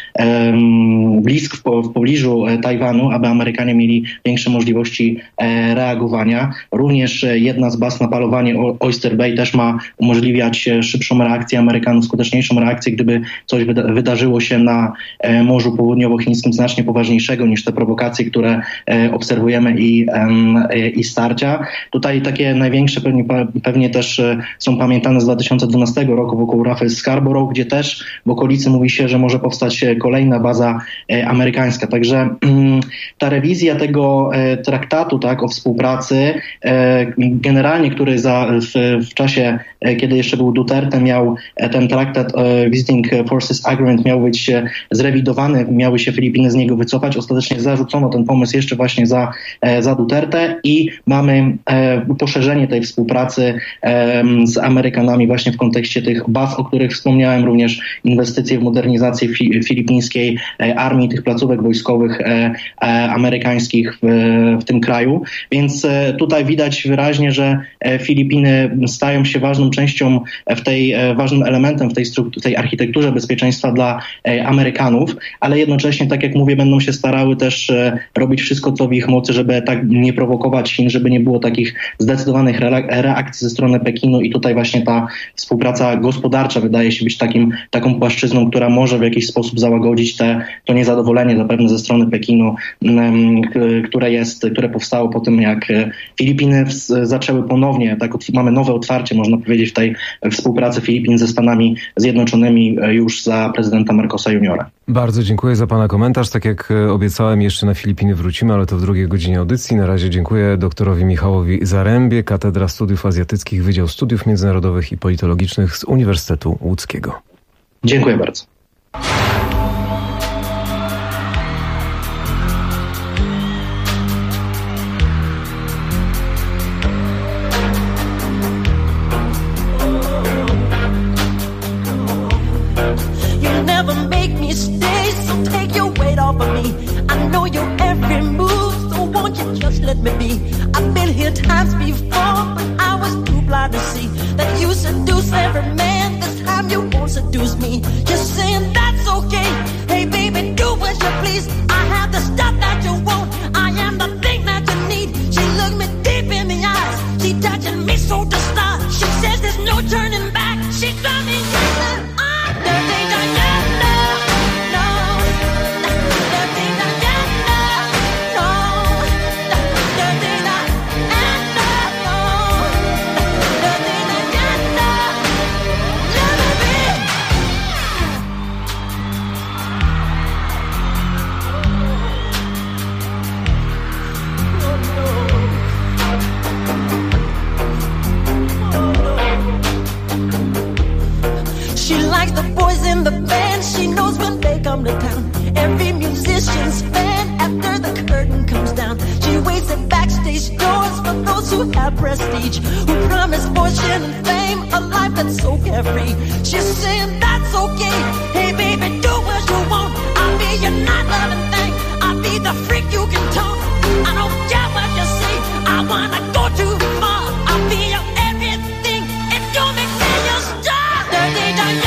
blisko w pobliżu Tajwanu, aby Amerykanie mieli większe możliwości reagowania. Również jedna z baz na palowanie Oyster Bay też ma umożliwiać szybszą reakcję Amerykanów, skuteczniejszą reakcję, gdyby coś wydarzyło się na Morzu Południowochińskim znacznie poważniejszego niż te prowokacje, które obserwujemy i starcia. Tutaj takie największe pewnie też są pamiętane z 2012 roku wokół rafy Scarborough, gdzie też w okolicy mówi się, że może powstać kolejna baza amerykańska. Także ta rewizja tego traktatu, tak, o współpracy, generalnie, który w czasie, kiedy jeszcze był Duterte, miał ten traktat Visiting Forces Agreement miał być zrewidowany, miały się Filipiny z niego wycofać. Ostatecznie zarzucono ten pomysł jeszcze właśnie za Duterte i mamy poszerzenie tej współpracy z Amerykanami właśnie w kontekście tych baz, o których wspomniałem, również inwestycje w modernizację filipińskiej armii, tych placówek wojskowych amerykańskich w tym kraju. Więc tutaj widać wyraźnie, że Filipiny stają się ważną częścią ważnym elementem w tej architekturze bezpieczeństwa dla Amerykanów, ale jednocześnie, tak jak mówię, będą się starały też robić wszystko, co w ich mocy, żeby tak nie prowokować Chin, żeby nie było takich zdecydowanych reakcji ze strony Pekinu i tutaj właśnie ta współpraca gospodarcza wydaje się być taką płaszczyzną, która może w jakiś sposób załagodzić to niezadowolenie zapewne ze strony Pekinu, które powstało po tym, jak Filipiny zaczęły ponownie, tak mamy nowe otwarcie, można powiedzieć, w tej współpracy Filipin ze Stanami Zjednoczonymi już za prezydenta Marcosa Juniora. Bardzo dziękuję za pana komentarz. Tak jak obiecałem, jeszcze na Filipiny wrócimy, ale to w drugiej godzinie audycji. Na razie dziękuję doktorowi Michałowi Zarębie, Katedra Studiów Azjatyckich, Wydział Studiów Międzynarodowych i Politologicznych z Uniwersytetu Łódzkiego. Dziękuję bardzo. Let me be. I've been here times before, but I was too blind to see that you seduce every man. This time you won't seduce me. You're saying that's okay. Hey baby, do as you please. I have the stuff that you want. I am the thing that you need. She looked me deep in the eyes. She touching me so to start. She says there's no turning back. She got me yelling. In the band, she knows when they come to town. Every musician's fan after the curtain comes down. She waits at backstage doors for those who have prestige, who promise fortune and fame, a life that's so carefree. She's saying that's okay. Hey baby, do what you want. I'll be your night loving thing. I'll be the freak you can talk. I don't care what you say. I wanna go too far. I'll be your everything. If you make me your star, dirty, dirty.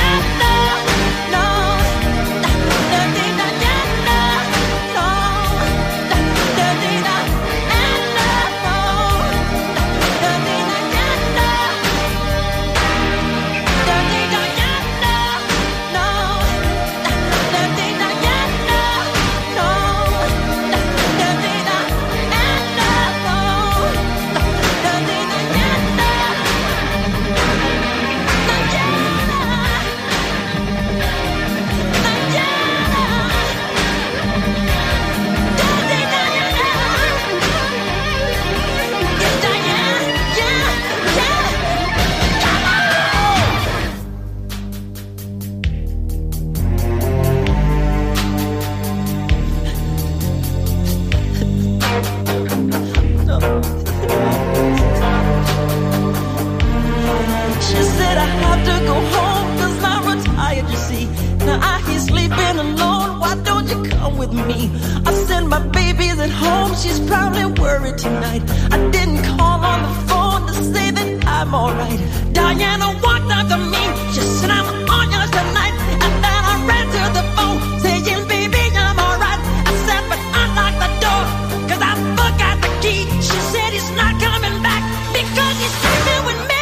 probably worried tonight. I didn't call on the phone to say that I'm alright. Diana walked up to me, she said I'm on yours tonight. And then I ran to the phone saying, baby, I'm alright. I said, but unlock the door, cause I forgot the key. She said he's not coming back because he's sleeping with me.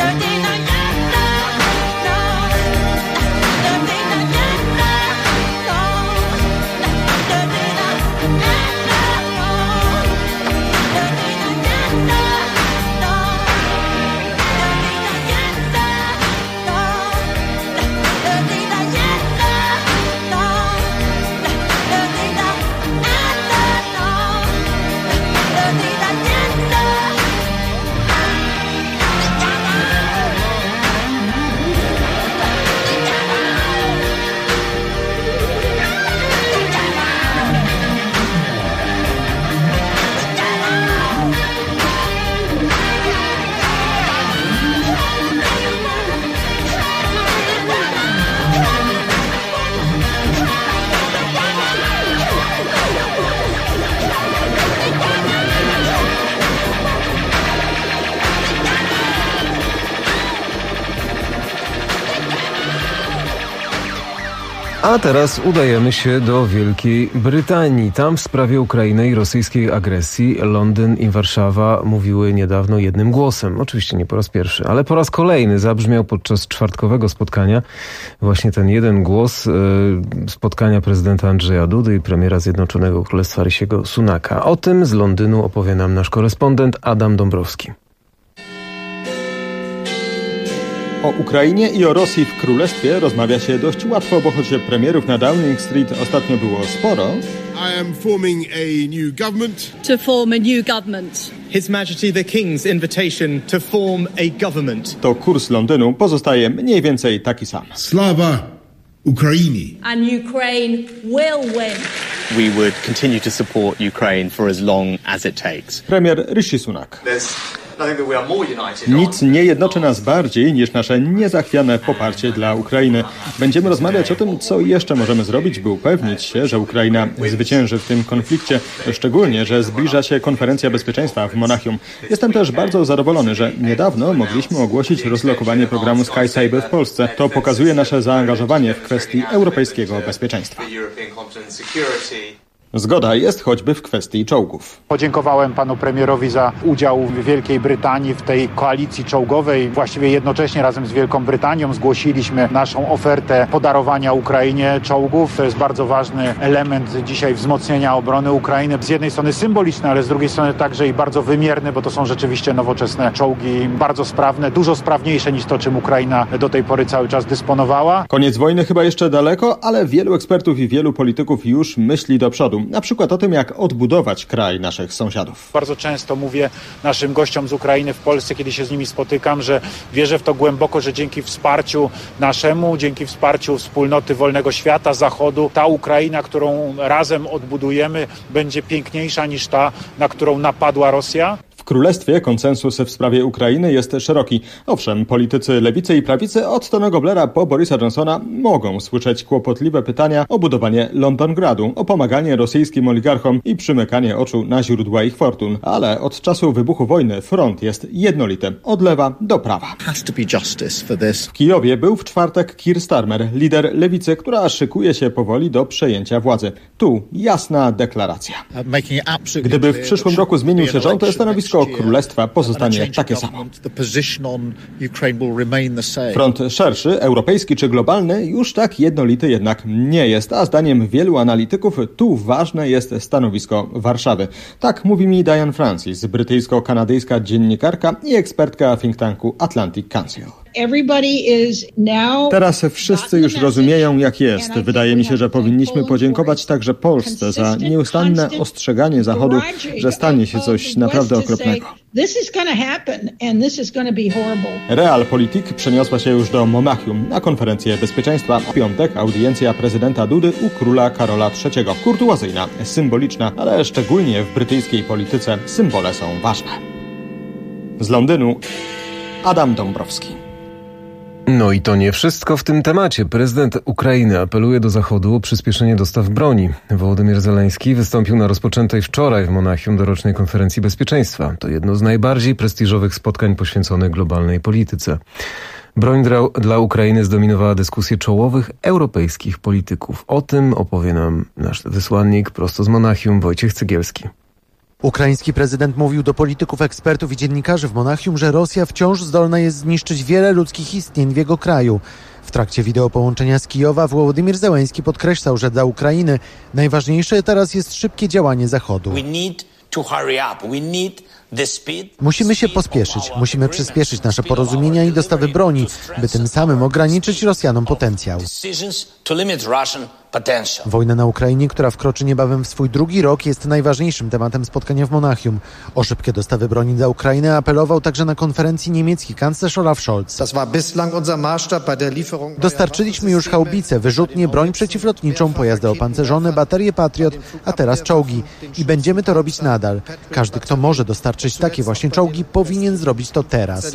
A teraz udajemy się do Wielkiej Brytanii. Tam w sprawie Ukrainy i rosyjskiej agresji Londyn i Warszawa mówiły niedawno jednym głosem. Oczywiście nie po raz pierwszy, ale po raz kolejny zabrzmiał podczas czwartkowego spotkania właśnie ten jeden głos spotkania prezydenta Andrzeja Dudy i premiera Zjednoczonego Królestwa Rishiego Sunaka. O tym z Londynu opowie nam nasz korespondent Adam Dąbrowski. O Ukrainie i o Rosji w Królestwie rozmawia się dość łatwo, bo choć premierów na Downing Street ostatnio było sporo. I am forming a new government. To form a new government. His Majesty the King's invitation to form a government. To kurs Londynu pozostaje mniej więcej taki sam. Slava Ukraini. And Ukraine will win. We would continue to support Ukraine for as long as it takes. Premier Rishi Sunak. Nic nie jednoczy nas bardziej niż nasze niezachwiane poparcie dla Ukrainy. Będziemy rozmawiać o tym, co jeszcze możemy zrobić, by upewnić się, że Ukraina zwycięży w tym konflikcie, szczególnie, że zbliża się konferencja bezpieczeństwa w Monachium. Jestem też bardzo zadowolony, że niedawno mogliśmy ogłosić rozlokowanie programu SkySaber w Polsce. To pokazuje nasze zaangażowanie w kwestii europejskiego bezpieczeństwa. Zgoda jest choćby w kwestii czołgów. Podziękowałem panu premierowi za udział Wielkiej Brytanii w tej koalicji czołgowej. Właściwie jednocześnie razem z Wielką Brytanią zgłosiliśmy naszą ofertę podarowania Ukrainie czołgów. To jest bardzo ważny element dzisiaj wzmocnienia obrony Ukrainy. Z jednej strony symboliczny, ale z drugiej strony także i bardzo wymierny, bo to są rzeczywiście nowoczesne czołgi, bardzo sprawne, dużo sprawniejsze niż to, czym Ukraina do tej pory cały czas dysponowała. Koniec wojny chyba jeszcze daleko, ale wielu ekspertów i wielu polityków już myśli do przodu. Na przykład o tym, jak odbudować kraj naszych sąsiadów. Bardzo często mówię naszym gościom z Ukrainy w Polsce, kiedy się z nimi spotykam, że wierzę w to głęboko, że dzięki wsparciu naszemu, dzięki wsparciu wspólnoty wolnego świata, Zachodu, ta Ukraina, którą razem odbudujemy, będzie piękniejsza niż ta, na którą napadła Rosja. W Królestwie konsensus w sprawie Ukrainy jest szeroki. Owszem, politycy lewicy i prawicy od Tonego Blaira po Borisa Johnsona mogą słyszeć kłopotliwe pytania o budowanie Londongradu, o pomaganie rosyjskim oligarchom i przymykanie oczu na źródła ich fortun. Ale od czasu wybuchu wojny front jest jednolity, od lewa do prawa. W Kijowie był w czwartek Keir Starmer, lider lewicy, która szykuje się powoli do przejęcia władzy. Tu jasna deklaracja. Gdyby w przyszłym roku zmienił się rząd, to stanowisko Królestwa pozostanie takie samo. Front szerszy, europejski czy globalny, już tak jednolity jednak nie jest, a zdaniem wielu analityków tu ważne jest stanowisko Warszawy. Tak mówi mi Diane Francis, brytyjsko-kanadyjska dziennikarka i ekspertka think tanku Atlantic Council. Teraz wszyscy już rozumieją, jak jest. Wydaje mi się, że powinniśmy podziękować także Polsce za nieustanne ostrzeganie Zachodu, że stanie się coś naprawdę okropnego. Realpolitik przeniosła się już do Monachium na konferencję bezpieczeństwa. W piątek audiencja prezydenta Dudy u króla Karola III. Kurtuazyjna, symboliczna, ale szczególnie w brytyjskiej polityce symbole są ważne. Z Londynu Adam Dąbrowski. No i to nie wszystko w tym temacie. Prezydent Ukrainy apeluje do Zachodu o przyspieszenie dostaw broni. Wołodymyr Zełenski wystąpił na rozpoczętej wczoraj w Monachium dorocznej konferencji bezpieczeństwa. To jedno z najbardziej prestiżowych spotkań poświęconych globalnej polityce. Broń dla Ukrainy zdominowała dyskusję czołowych europejskich polityków. O tym opowie nam nasz wysłannik prosto z Monachium, Wojciech Cegielski. Ukraiński prezydent mówił do polityków, ekspertów i dziennikarzy w Monachium, że Rosja wciąż zdolna jest zniszczyć wiele ludzkich istnień w jego kraju. W trakcie wideopołączenia z Kijowa Wołodymyr Zełenski podkreślał, że dla Ukrainy najważniejsze teraz jest szybkie działanie Zachodu. Musimy się pospieszyć, musimy przyspieszyć nasze porozumienia i dostawy broni, by tym samym ograniczyć Rosjanom potencjał. Wojna na Ukrainie, która wkroczy niebawem w swój drugi rok, jest najważniejszym tematem spotkania w Monachium. O szybkie dostawy broni dla Ukrainy apelował także na konferencji niemiecki kanclerz Olaf Scholz. Dostarczyliśmy już haubice, wyrzutnie, broń przeciwlotniczą, pojazdy opancerzone, baterie Patriot, a teraz czołgi. I będziemy to robić nadal. Każdy, kto może dostarczyć takie właśnie czołgi, powinien zrobić to teraz.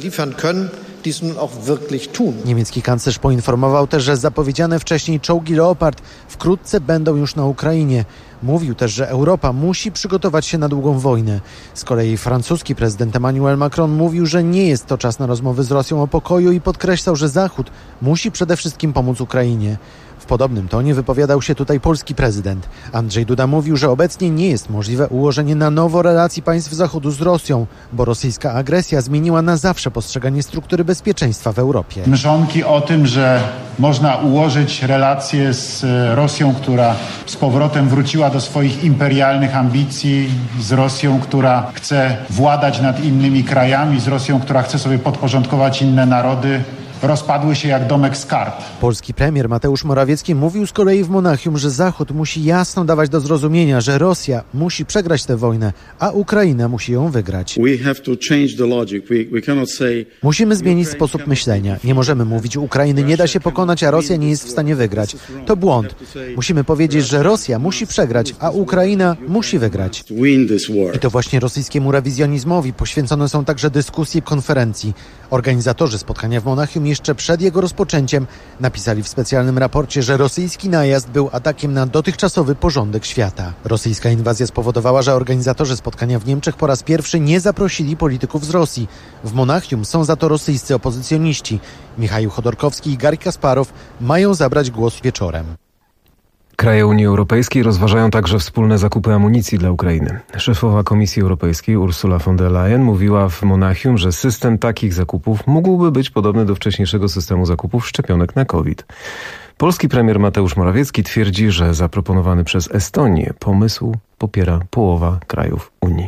Niemiecki kanclerz poinformował też, że zapowiedziane wcześniej czołgi Leopard wkrótce będą już na Ukrainie. Mówił też, że Europa musi przygotować się na długą wojnę. Z kolei francuski prezydent Emmanuel Macron mówił, że nie jest to czas na rozmowy z Rosją o pokoju i podkreślał, że Zachód musi przede wszystkim pomóc Ukrainie. W podobnym tonie wypowiadał się tutaj polski prezydent. Andrzej Duda mówił, że obecnie nie jest możliwe ułożenie na nowo relacji państw Zachodu z Rosją, bo rosyjska agresja zmieniła na zawsze postrzeganie struktury bezpieczeństwa w Europie. Mrzonki o tym, że można ułożyć relacje z Rosją, która z powrotem wróciła do swoich imperialnych ambicji, z Rosją, która chce władać nad innymi krajami, z Rosją, która chce sobie podporządkować inne narody, rozpadły się jak domek z kart. Polski premier Mateusz Morawiecki mówił z kolei w Monachium, że Zachód musi jasno dawać do zrozumienia, że Rosja musi przegrać tę wojnę, a Ukraina musi ją wygrać. Musimy zmienić sposób myślenia. Nie możemy mówić, Ukrainy nie da się pokonać, a Rosja nie jest w stanie wygrać. To błąd. Musimy powiedzieć, że Rosja musi przegrać, a Ukraina musi wygrać. I to właśnie rosyjskiemu rewizjonizmowi poświęcone są także dyskusje konferencji. Organizatorzy spotkania w Monachium jeszcze przed jego rozpoczęciem napisali w specjalnym raporcie, że rosyjski najazd był atakiem na dotychczasowy porządek świata. Rosyjska inwazja spowodowała, że organizatorzy spotkania w Niemczech po raz pierwszy nie zaprosili polityków z Rosji. W Monachium są za to rosyjscy opozycjoniści. Michał Chodorkowski i Garry Kasparow mają zabrać głos wieczorem. Kraje Unii Europejskiej rozważają także wspólne zakupy amunicji dla Ukrainy. Szefowa Komisji Europejskiej Ursula von der Leyen mówiła w Monachium, że system takich zakupów mógłby być podobny do wcześniejszego systemu zakupów szczepionek na COVID. Polski premier Mateusz Morawiecki twierdzi, że zaproponowany przez Estonię pomysł popiera połowa krajów Unii.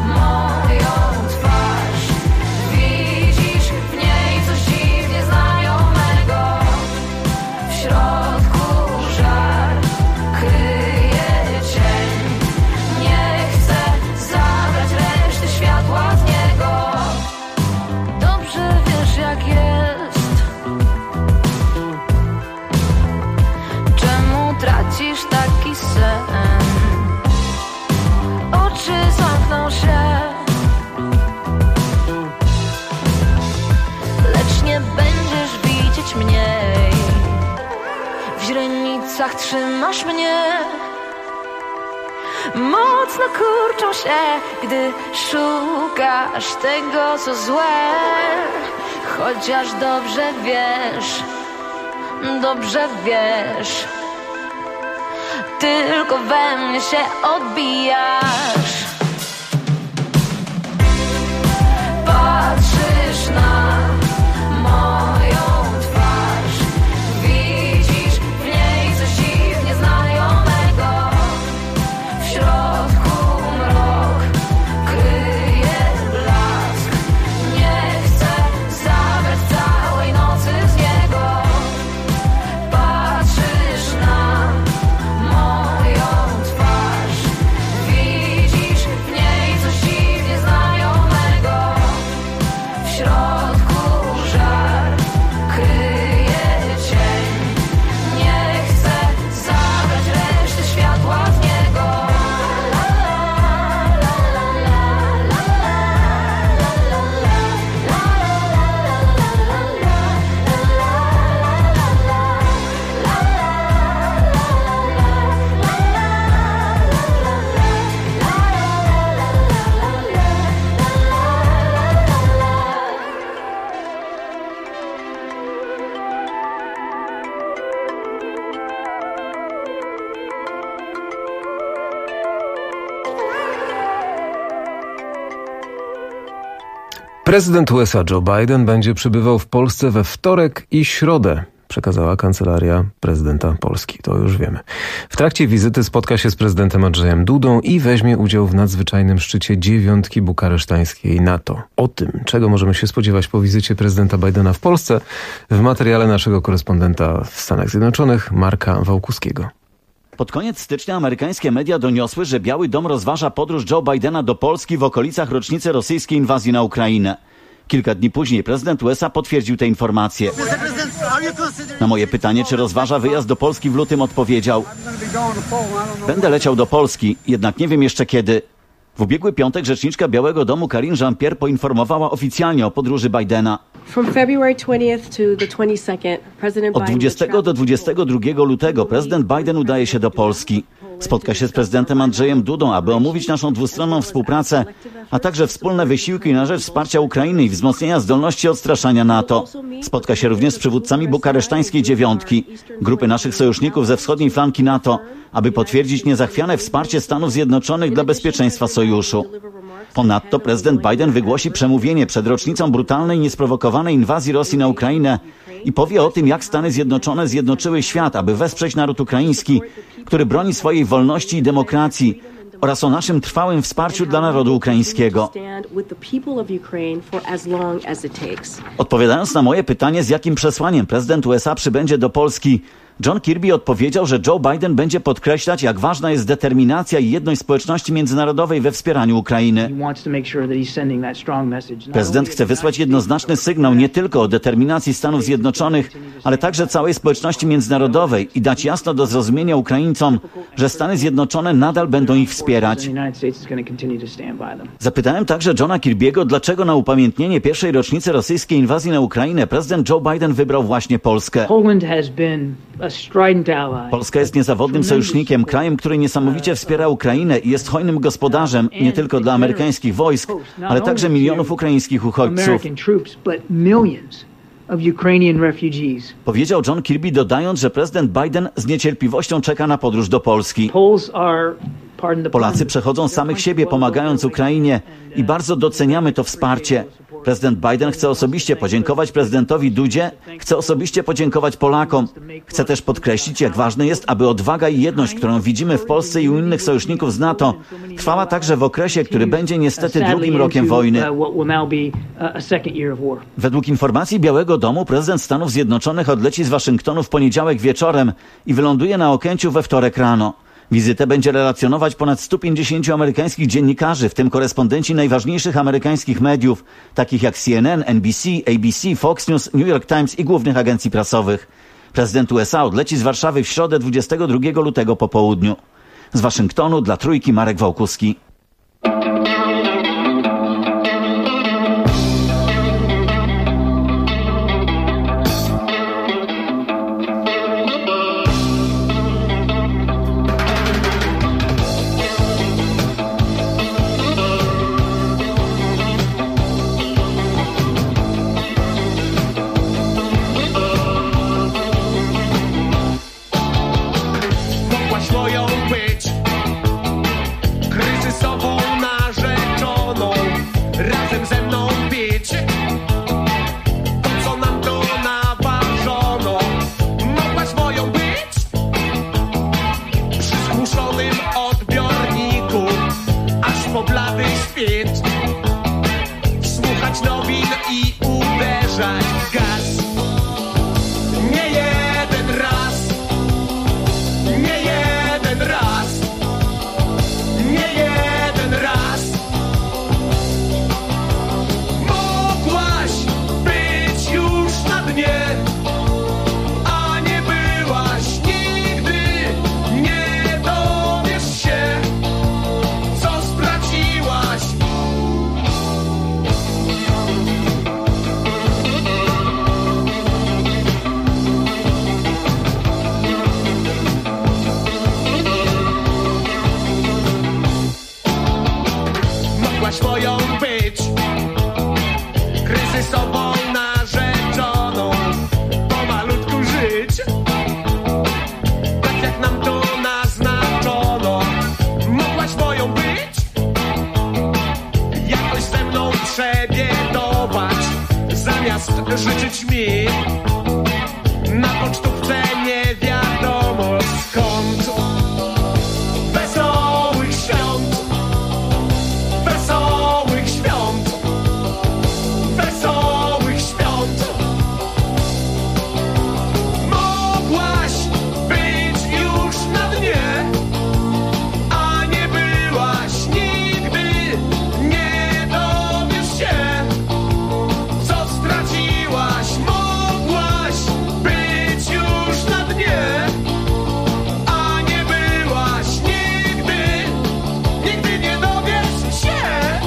Widzisz w niej coś dziwnie znajomego. oczach trzymasz mnie. Mocno kurczą się, gdy szukasz tego, co złe. Chociaż dobrze wiesz, tylko we mnie się odbijasz. Patrzysz na moją twarz, widzisz w niej coś dziwnie znajomego. W środku mrok kryje blask. Nie chcę zabrać całej nocy z niego. Patrzysz na moją twarz, widzisz w niej coś dziwnie znajomego. W środku żar kryje cień. Nie chcę zabrać reszty światła z niego. Prezydent USA Joe Biden będzie przybywał w Polsce we wtorek i środę, przekazała Kancelaria Prezydenta Polski. To już wiemy. W trakcie wizyty spotka się z prezydentem Andrzejem Dudą i weźmie udział w nadzwyczajnym szczycie 9 bukaresztańskiej NATO. O tym, czego możemy się spodziewać po wizycie prezydenta Bidena w Polsce, w materiale naszego korespondenta w Stanach Zjednoczonych, Marka Wałkuskiego. Pod koniec stycznia amerykańskie media doniosły, że Biały Dom rozważa podróż Joe Bidena do Polski w okolicach rocznicy rosyjskiej inwazji na Ukrainę. Kilka dni później prezydent USA potwierdził te informacje. Na moje pytanie, czy rozważa wyjazd do Polski w lutym, odpowiedział: będę leciał do Polski, jednak nie wiem jeszcze kiedy. W ubiegły piątek rzeczniczka Białego Domu Karine Jean-Pierre poinformowała oficjalnie o podróży Bidena. Od 20 do 22 lutego prezydent Biden udaje się do Polski. Spotka się z prezydentem Andrzejem Dudą, aby omówić naszą dwustronną współpracę, a także wspólne wysiłki na rzecz wsparcia Ukrainy i wzmocnienia zdolności odstraszania NATO. Spotka się również z przywódcami bukaresztańskiej dziewiątki, grupy naszych sojuszników ze wschodniej flanki NATO, aby potwierdzić niezachwiane wsparcie Stanów Zjednoczonych dla bezpieczeństwa sojuszu. Ponadto prezydent Biden wygłosi przemówienie przed rocznicą brutalnej, niesprowokowanej inwazji Rosji na Ukrainę i powie o tym, jak Stany Zjednoczone zjednoczyły świat, aby wesprzeć naród ukraiński, który broni swojej wolności i demokracji, oraz o naszym trwałym wsparciu dla narodu ukraińskiego. Odpowiadając na moje pytanie, z jakim przesłaniem prezydent USA przybędzie do Polski, John Kirby odpowiedział, że Joe Biden będzie podkreślać, jak ważna jest determinacja i jedność społeczności międzynarodowej we wspieraniu Ukrainy. Prezydent chce wysłać jednoznaczny sygnał nie tylko o determinacji Stanów Zjednoczonych, ale także całej społeczności międzynarodowej i dać jasno do zrozumienia Ukraińcom, że Stany Zjednoczone nadal będą ich wspierać. Zapytałem także Johna Kirby'ego, dlaczego na upamiętnienie pierwszej rocznicy rosyjskiej inwazji na Ukrainę prezydent Joe Biden wybrał właśnie Polskę. Polska jest niezawodnym sojusznikiem, krajem, który niesamowicie wspiera Ukrainę i jest hojnym gospodarzem nie tylko dla amerykańskich wojsk, ale także milionów ukraińskich uchodźców. Powiedział John Kirby, dodając, że prezydent Biden z niecierpliwością czeka na podróż do Polski. Polacy przechodzą samych siebie, pomagając Ukrainie i bardzo doceniamy to wsparcie. Prezydent Biden chce osobiście podziękować prezydentowi Dudzie, chce osobiście podziękować Polakom. Chce też podkreślić, jak ważne jest, aby odwaga i jedność, którą widzimy w Polsce i u innych sojuszników z NATO, trwała także w okresie, który będzie niestety drugim rokiem wojny. Według informacji Białego Domu prezydent Stanów Zjednoczonych odleci z Waszyngtonu w poniedziałek wieczorem i wyląduje na Okęciu we wtorek rano. Wizytę będzie relacjonować ponad 150 amerykańskich dziennikarzy, w tym korespondenci najważniejszych amerykańskich mediów, takich jak CNN, NBC, ABC, Fox News, New York Times i głównych agencji prasowych. Prezydent USA odleci z Warszawy w środę 22 lutego po południu. Z Waszyngtonu dla Trójki Marek Wałkuski. życzyć mi. Na pocztówce nie wiadomo skąd. Wesołych świąt, wesołych świąt, wesołych świąt. Mogłaś być już na dnie, a nie byłaś nigdy. Nie dowiesz się, co straciłaś. Mogłaś być już na dnie, a nie byłaś nigdy. Nigdy nie dowiesz się.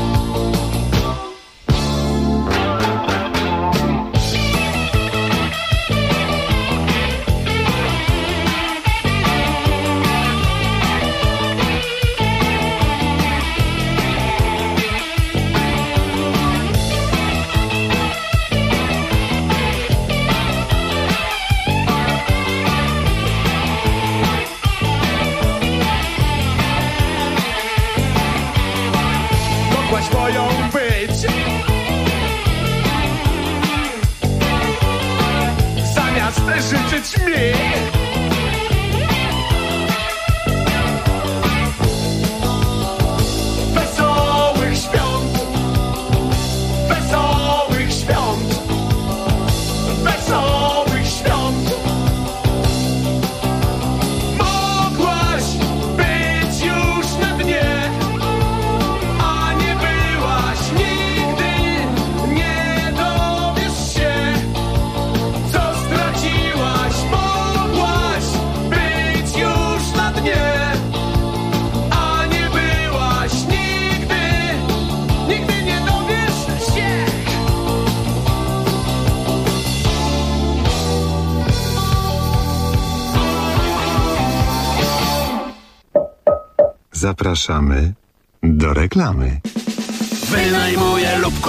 Mogłaś moją być, zamiast życzyć mi. Wesołych świąt, wesołych świąt, wesołych świąt. Mogłaś być już na dnie, a nie byłaś nigdy. Nie dowiesz się, co straciłaś. Mogłaś być już na dnie, a nie byłaś nigdy. Nigdy nie dowiesz się. Zapraszamy do reklamy. Wynajmuję lub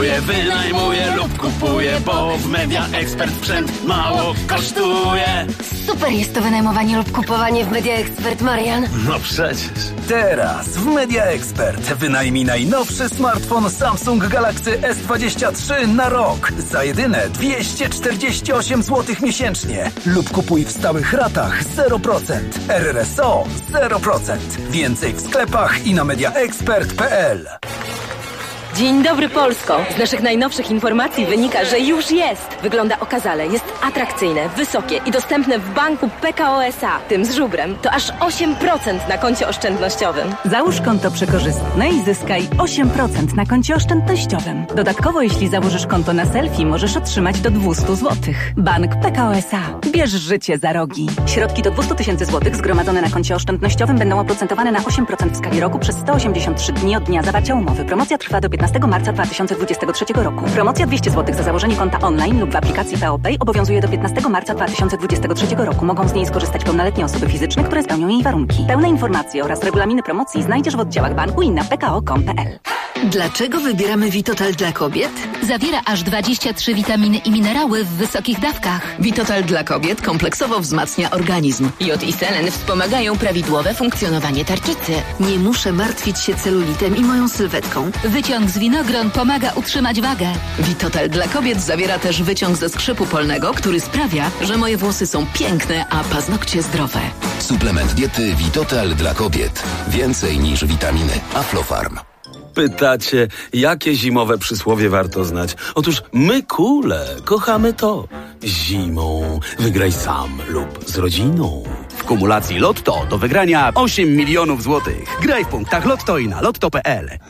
kupuję, bo w Media Expert sprzęt mało kosztuje. Super jest to wynajmowanie lub kupowanie w Media Expert, Marian. No przecież. Teraz w Media Expert wynajmij najnowszy smartfon Samsung Galaxy S23 na rok za jedyne 248 zł miesięcznie lub kupuj w stałych ratach 0%, RRSO 0%. Więcej w sklepach i na mediaexpert.pl. Dzień dobry, Polsko! Z naszych najnowszych informacji wynika, że już jest. Wygląda okazale, jest atrakcyjne, wysokie i dostępne w banku PKO SA, tym z żubrem. To aż 8% na koncie oszczędnościowym. Załóż konto przekorzystne i zyskaj 8% na koncie oszczędnościowym. Dodatkowo, jeśli założysz konto na selfie, możesz otrzymać do 200 zł. Bank PKO SA. Bierz życie za rogi. Środki do 200 000 złotych zgromadzone na koncie oszczędnościowym będą oprocentowane na 8% w skali roku przez 183 dni od dnia zawarcia umowy. Promocja trwa do 15 marca 2023 roku. Promocja 200 zł za założenie konta online lub w aplikacji PeoPay obowiązuje do 15 marca 2023 roku. Mogą z niej skorzystać pełnoletnie osoby fizyczne, które spełnią jej warunki. Pełne informacje oraz regulaminy promocji znajdziesz w oddziałach banku i na pko.com.pl. Dlaczego wybieramy Vitotal dla kobiet? Zawiera aż 23 witaminy i minerały w wysokich dawkach. Vitotal dla kobiet kompleksowo wzmacnia organizm. Jod i selen wspomagają prawidłowe funkcjonowanie tarczycy. Nie muszę martwić się celulitem i moją sylwetką. Wyciąg z winogron pomaga utrzymać wagę. Vitotal dla kobiet zawiera też wyciąg ze skrzypu polnego, który sprawia, że moje włosy są piękne, a paznokcie zdrowe. Suplement diety Vitotal dla kobiet. Więcej niż witaminy. Aflofarm. Pytacie, jakie zimowe przysłowie warto znać? Otóż my kule kochamy to. Zimą wygraj sam lub z rodziną. W kumulacji Lotto do wygrania 8 milionów złotych. Graj w punktach Lotto i na lotto.pl.